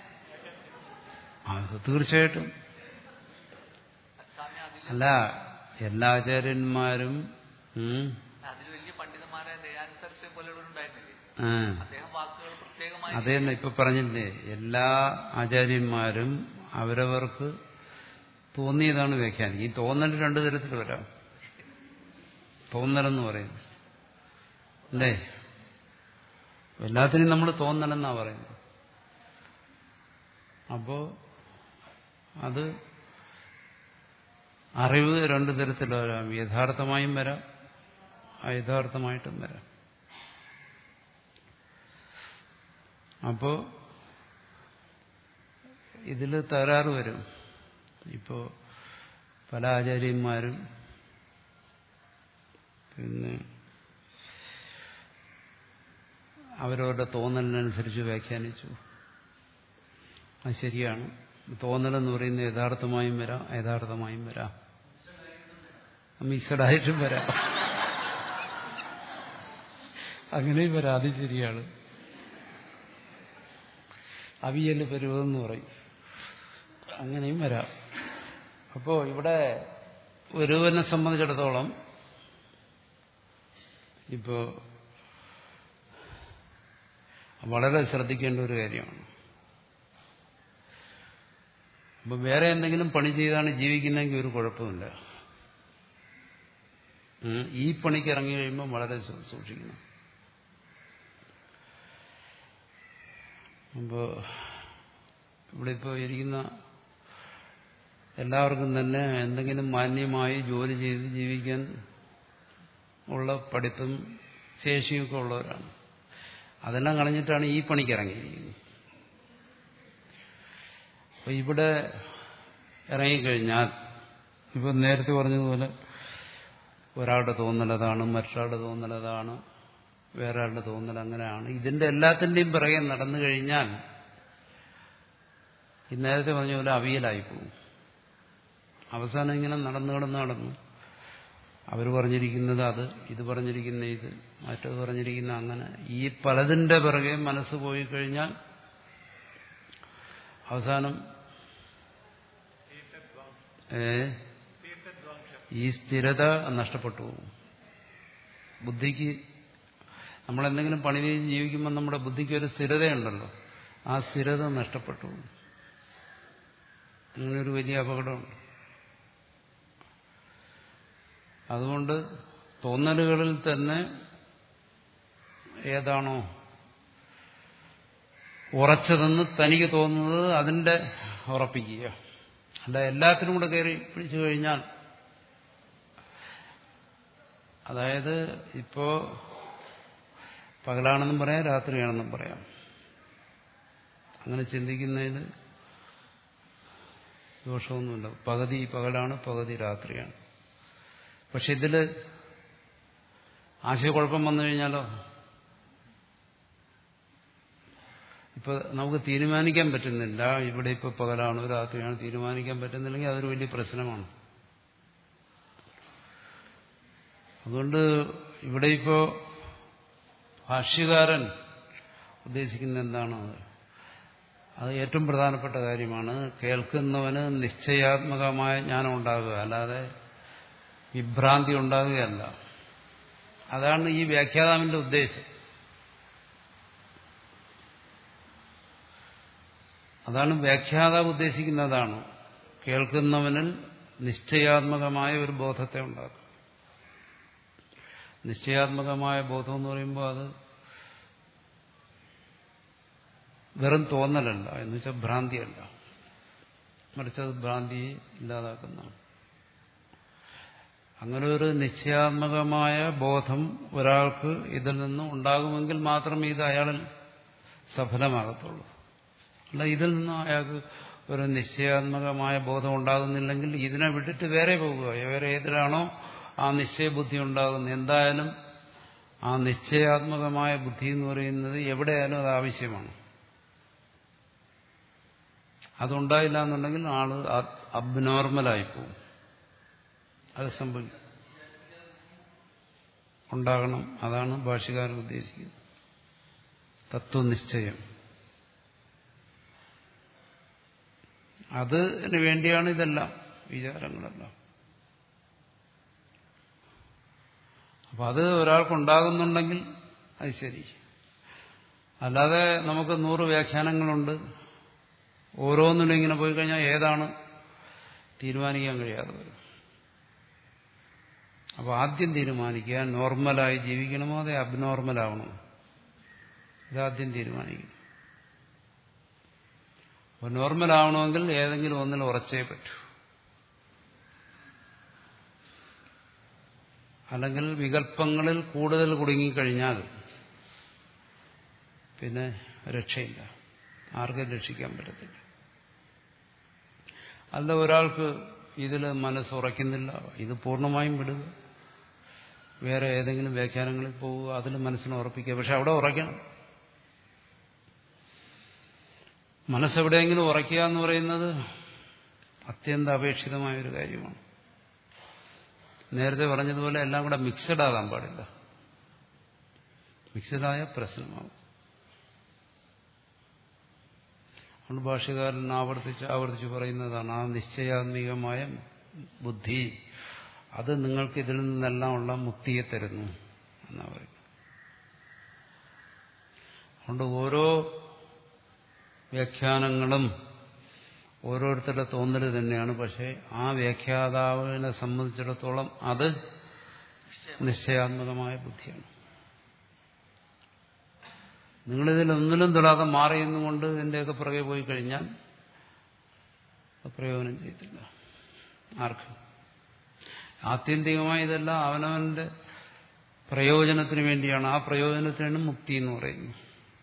അത് തീർച്ചയായിട്ടും. അല്ല, എല്ലാ ആചാര്യന്മാരും അതിൽ വലിയ പണ്ഡിതന്മാരെ ദയാനന്ദ സരസ്വതി പോലുള്ളവരുണ്ടായിരുന്നില്ലേ? അദ്ദേഹം വാക്കുകൾ പ്രത്യേകമായി അത് തന്നെ ഇപ്പൊ പറഞ്ഞില്ലേ, എല്ലാ ആചാര്യന്മാരും അവരവർക്ക് തോന്നിയതാണ് വ്യാഖ്യാനിക്കും. ഈ തോന്നൽ രണ്ടു തരത്തിൽ വരാം. തോന്നലെന്ന് പറയുന്നത് അല്ലേ, എല്ലാത്തിനും നമ്മൾ തോന്നലെന്നാ പറയുന്നത്. അപ്പോ അത് അറിവ് രണ്ടു തരത്തിൽ വരാം. യഥാർത്ഥമായും വരാം, അയഥാർത്ഥമായിട്ടും വരാം. അപ്പോ ഇതിൽ തകരാറ് വരും. ഇപ്പോ പല ആചാര്യന്മാരും പിന്നെ അവരവരുടെ തോന്നലിനനുസരിച്ച് വ്യാഖ്യാനിച്ചു. അത് ശരിയാണ്. തോന്നലെന്ന് പറയുന്നത് യഥാർത്ഥമായും വരാം, അയഥാർത്ഥമായും വരാം, മിക്സഡായിട്ടും വരാം, അങ്ങനെയും വരാം. അത് ശരിയാണ്. അവിയല് പരുവെന്ന് പറയും, അങ്ങനെയും വരാം. അപ്പോ ഇവിടെ ഒരുവനെ സംബന്ധിച്ചിടത്തോളം ഇപ്പോ വളരെ ശ്രദ്ധിക്കേണ്ട ഒരു കാര്യമാണ്. അപ്പൊ വേറെ എന്തെങ്കിലും പണി ചെയ്താണ് ജീവിക്കുന്നതെങ്കിൽ ഒരു കുഴപ്പമില്ല. ഈ പണിക്ക് ഇറങ്ങി കഴിയുമ്പോൾ വളരെ സൂക്ഷിക്കണം. അപ്പോ ഇവിടെ ഇപ്പോൾ ഇരിക്കുന്ന എല്ലാവർക്കും തന്നെ എന്തെങ്കിലും മാന്യമായി ജോലി ചെയ്ത് ജീവിക്കാൻ ഉള്ള പഠിപ്പും ശേഷിയൊക്കെ ഉള്ളവരാണ്. അതെല്ലാം കളഞ്ഞിട്ടാണ് ഈ പണിക്ക് ഇറങ്ങിയിരിക്കുന്നത്. അപ്പൊ ഇവിടെ ഇറങ്ങിക്കഴിഞ്ഞാൽ ഇപ്പൊ നേരത്തെ പറഞ്ഞതുപോലെ ഒരാളുടെ തോന്നലതാണ്, മറ്റൊരാളുടെ തോന്നലതാണ്, വേറെ ആളുടെ തോന്നൽ അങ്ങനെയാണ്. ഇതിന്റെ എല്ലാത്തിന്റെയും പിറകെ നടന്നു കഴിഞ്ഞാൽ ഈ നേരത്തെ പറഞ്ഞ പോലെ അവിയലായി പോകും. അവസാനം ഇങ്ങനെ നടന്നു കിടന്ന് നടന്നു അവർ പറഞ്ഞിരിക്കുന്നത് അത്, ഇത് പറഞ്ഞിരിക്കുന്ന ഇത്, മറ്റത് പറഞ്ഞിരിക്കുന്ന അങ്ങനെ, ഈ പലതിന്റെ പിറകെ മനസ്സ് പോയി കഴിഞ്ഞാൽ അവസാനം ഏ ഈ സ്ഥിരത നഷ്ടപ്പെട്ടു പോകും. ബുദ്ധിക്ക് നമ്മളെന്തെങ്കിലും പണി ചെയ്ത് ജീവിക്കുമ്പോൾ നമ്മുടെ ബുദ്ധിക്ക് ഒരു സ്ഥിരതയുണ്ടല്ലോ, ആ സ്ഥിരത നഷ്ടപ്പെട്ടു പോകും. അങ്ങനൊരു വലിയ അപകടമുണ്ട്. അതുകൊണ്ട് തോന്നലുകളിൽ തന്നെ ഏതാണോ ഉറച്ചതെന്ന് തനിക്ക് തോന്നുന്നത് അതിന്റെ ഉറപ്പിക്കുക. അല്ല എല്ലാത്തിനും കൂടെ കയറി പിടിച്ചു കഴിഞ്ഞാൽ, അതായത് ഇപ്പോ പകലാണെന്നും പറയാം, രാത്രിയാണെന്നും പറയാം. അങ്ങനെ ചിന്തിക്കുന്നതിന് ദോഷമൊന്നുമില്ല. പകുതി പകലാണ്, പകുതി രാത്രിയാണ്. പക്ഷെ ഇതില് ആശയക്കുഴപ്പം വന്നു കഴിഞ്ഞാലോ, ഇപ്പൊ നമുക്ക് തീരുമാനിക്കാൻ പറ്റുന്നില്ല ഇവിടെ ഇപ്പൊ പകലാണോ രാത്രിയാണോ തീരുമാനിക്കാൻ പറ്റുന്നില്ലെങ്കിൽ അതൊരു വലിയ പ്രശ്നമാണ്. അതുകൊണ്ട് ഇവിടെ ഇപ്പോ ഭാഷ്യകാരൻ ഉദ്ദേശിക്കുന്നത് എന്താണ്, അത് ഏറ്റവും പ്രധാനപ്പെട്ട കാര്യമാണ്. കേൾക്കുന്നവന് നിശ്ചയാത്മകമായ ജ്ഞാനം ഉണ്ടാകുക, അല്ലാതെ വിഭ്രാന്തി ഉണ്ടാകുകയല്ല. അതാണ് ഈ വ്യാഖ്യാതാവിന്റെ ഉദ്ദേശം. അതാണ് വ്യാഖ്യാതാവ് ഉദ്ദേശിക്കുന്നതാണ്. കേൾക്കുന്നവനിൽ നിശ്ചയാത്മകമായ ഒരു ബോധത്തെ ഉണ്ടാക്കും. നിശ്ചയാത്മകമായ ബോധം എന്ന് പറയുമ്പോൾ അത് വെറും തോന്നലല്ല, എന്ന് വെച്ചാൽ ഭ്രാന്തിയല്ല, മറിച്ച് അത് ഭ്രാന്തിയെ ഇല്ലാതാക്കുന്നതാണ്. അങ്ങനെ ഒരു നിശ്ചയാത്മകമായ ബോധം ഒരാൾക്ക് ഇതിൽ നിന്ന് ഉണ്ടാകുമെങ്കിൽ മാത്രമേ ഇത് അയാളിൽ സഫലമാകത്തുള്ളൂ. അല്ല, ഇതിൽ നിന്ന് അയാൾക്ക് ഒരു നിശ്ചയാത്മകമായ ബോധം ഉണ്ടാകുന്നില്ലെങ്കിൽ ഇതിനെ വിട്ടിട്ട് വേറെ പോകുക. വേറെ ഏതിലാണോ ആ നിശ്ചയബുദ്ധി ഉണ്ടാകുന്നത്, എന്തായാലും ആ നിശ്ചയാത്മകമായ ബുദ്ധി എന്ന് പറയുന്നത് എവിടെയായാലും അത് ആവശ്യമാണ്. അതുണ്ടായില്ല എന്നുണ്ടെങ്കിൽ ആള് അബ്നോർമലായി പോകും. അത് സംഭവിക്കും, ഉണ്ടാകണം. അതാണ് ഭാഷ്യകാരൻ ഉദ്ദേശിക്കുന്നത്, തത്വനിശ്ചയം. അതിന് വേണ്ടിയാണ് ഇതെല്ലാം, വിചാരങ്ങളെല്ലാം. അപ്പം അത് ഒരാൾക്കുണ്ടാകുന്നുണ്ടെങ്കിൽ അത് ശരി. അല്ലാതെ നമുക്ക് നൂറ് വ്യാഖ്യാനങ്ങളുണ്ട്, ഓരോന്നിനും ഇങ്ങനെ പോയി കഴിഞ്ഞാൽ ഏതാണ് തീരുമാനിക്കാൻ കഴിയാതെ വരും. അപ്പോൾ ആദ്യം തീരുമാനിക്കുക, നോർമലായി ജീവിക്കണമോ അതേ അബ്നോർമലാവണോ, ഇതാദ്യം തീരുമാനിക്കണം. അപ്പോൾ നോർമലാവണമെങ്കിൽ ഏതെങ്കിലും ഒന്നിൽ ഉറച്ചേ പറ്റൂ. അല്ലെങ്കിൽ വികല്പങ്ങളിൽ കൂടുതൽ കുടുങ്ങിക്കഴിഞ്ഞാൽ പിന്നെ രക്ഷയില്ല, ആർക്കും രക്ഷിക്കാൻ പറ്റത്തില്ല. അല്ല, ഒരാൾക്ക് ഇതിൽ മനസ്സുറയ്ക്കുന്നില്ല, ഇത് പൂർണ്ണമായും വിടുക, വേറെ ഏതെങ്കിലും വ്യാഖ്യാനങ്ങളിൽ പോവുക, അതിൽ മനസ്സിനെ ഉറപ്പിക്കുക. പക്ഷെ അവിടെ ഉറയ്ക്കണം. മനസ്സെവിടെയെങ്കിലും ഉറയ്ക്കുക എന്ന് പറയുന്നത് അത്യന്തം അപേക്ഷിതമായൊരു കാര്യമാണ്. നേരത്തെ പറഞ്ഞതുപോലെ എല്ലാം കൂടെ മിക്സഡ് ആകാൻ പാടില്ല. മിക്സഡായ പ്രശ്നമാകും. അതുകൊണ്ട് ഭാഷ്യകാരൻ ആവർത്തിച്ച് ആവർത്തിച്ച് പറയുന്നതാണ്, ആ നിശ്ചയാത്മികമായ ബുദ്ധി അത് നിങ്ങൾക്ക് ഇതിൽ നിന്നെല്ലാം ഉള്ള മുക്തിയെ തരുന്നു എന്നാ പറയുന്നത്. അതുകൊണ്ട് ഓരോ വ്യാഖ്യാനങ്ങളും ഓരോരുത്തരുടെ തോന്നൽ തന്നെയാണ്. പക്ഷെ ആ വ്യാഖ്യാതാവിനെ സംബന്ധിച്ചിടത്തോളം അത് നിശ്ചയാത്മകമായ ബുദ്ധിയാണ്. നിങ്ങളിതിലൊന്നിലും തൊടാതെ മാറിയെന്നുകൊണ്ട് ഇതിൻ്റെയൊക്കെ പുറകെ പോയി കഴിഞ്ഞാൽ പ്രയോജനം ചെയ്തില്ല ആർക്കും. ആത്യന്തികമായി ഇതെല്ലാം അവനവന്റെ പ്രയോജനത്തിന് വേണ്ടിയാണ്. ആ പ്രയോജനത്തിനാണ് മുക്തി എന്ന് പറയുന്നത്.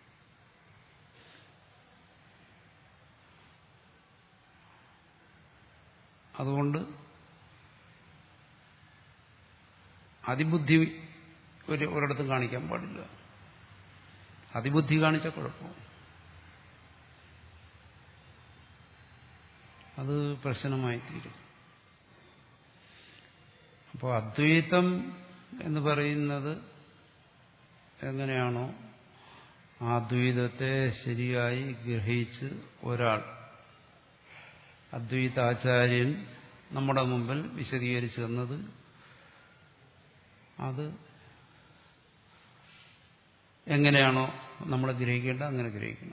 അതുകൊണ്ട് അതിബുദ്ധി ഒരു ഒരിടത്തും കാണിക്കാൻ പാടില്ല. അതിബുദ്ധി കാണിച്ച കുഴപ്പം, അത് പ്രശ്നമായി തീരും. അപ്പോൾ അദ്വൈതം എന്ന് പറയുന്നത് എങ്ങനെയാണോ ആ അദ്വൈതത്തെ ശരിയായി ഗ്രഹിച്ച് ഒരാൾ, അദ്വൈതാചാര്യൻ നമ്മുടെ മുമ്പിൽ വിശദീകരിച്ചു തന്നത്, അത് എങ്ങനെയാണോ നമ്മൾ ഗ്രഹിക്കേണ്ടത് അങ്ങനെ ഗ്രഹിക്കണം.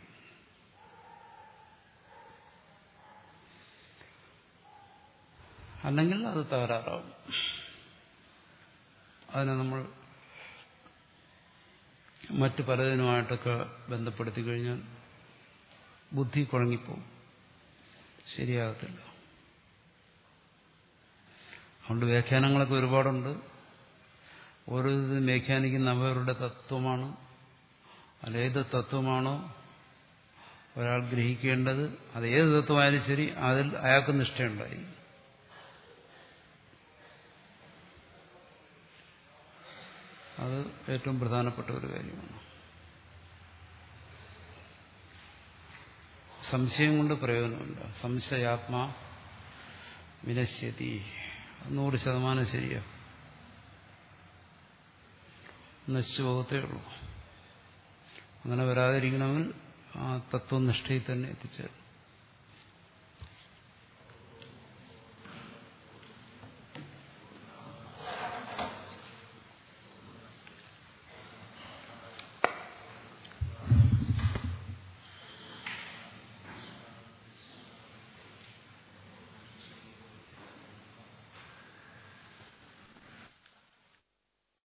അല്ലെങ്കിൽ അത് തകരാറാവും. അതിനെ നമ്മൾ മറ്റു പലതിനുമായിട്ടൊക്കെ ബന്ധപ്പെടുത്തി കഴിഞ്ഞാൽ ബുദ്ധി കുഴങ്ങിപ്പോവും, ശരിയാകത്തില്ല. അതുകൊണ്ട് വ്യാഖ്യാനങ്ങളൊക്കെ ഒരുപാടുണ്ട്. ഓരോ ഇതിനും വ്യാഖ്യാനിക്കുന്ന അവരുടെ തത്വമാണ്. അതേത് തത്വമാണോ ഒരാൾ ഗ്രഹിക്കേണ്ടത്, അത് ഏത് തത്വമായാലും ശരി, അതിൽ അയാൾക്ക് നിഷ്ഠയുണ്ടായി. അത് ഏറ്റവും പ്രധാനപ്പെട്ട ഒരു കാര്യമാണ്. സംശയം കൊണ്ട് പ്രയോജനമില്ല. സംശയാത്മാ വിനശ്യതി, നൂറ് ശതമാനം ശരിയാ, നശിച്ചു പോകത്തേ ഉള്ളൂ. അങ്ങനെ വരാതിരിക്കണമെങ്കിൽ ആ തത്വനിഷ്ഠയിൽ തന്നെ എത്തിച്ചേരും.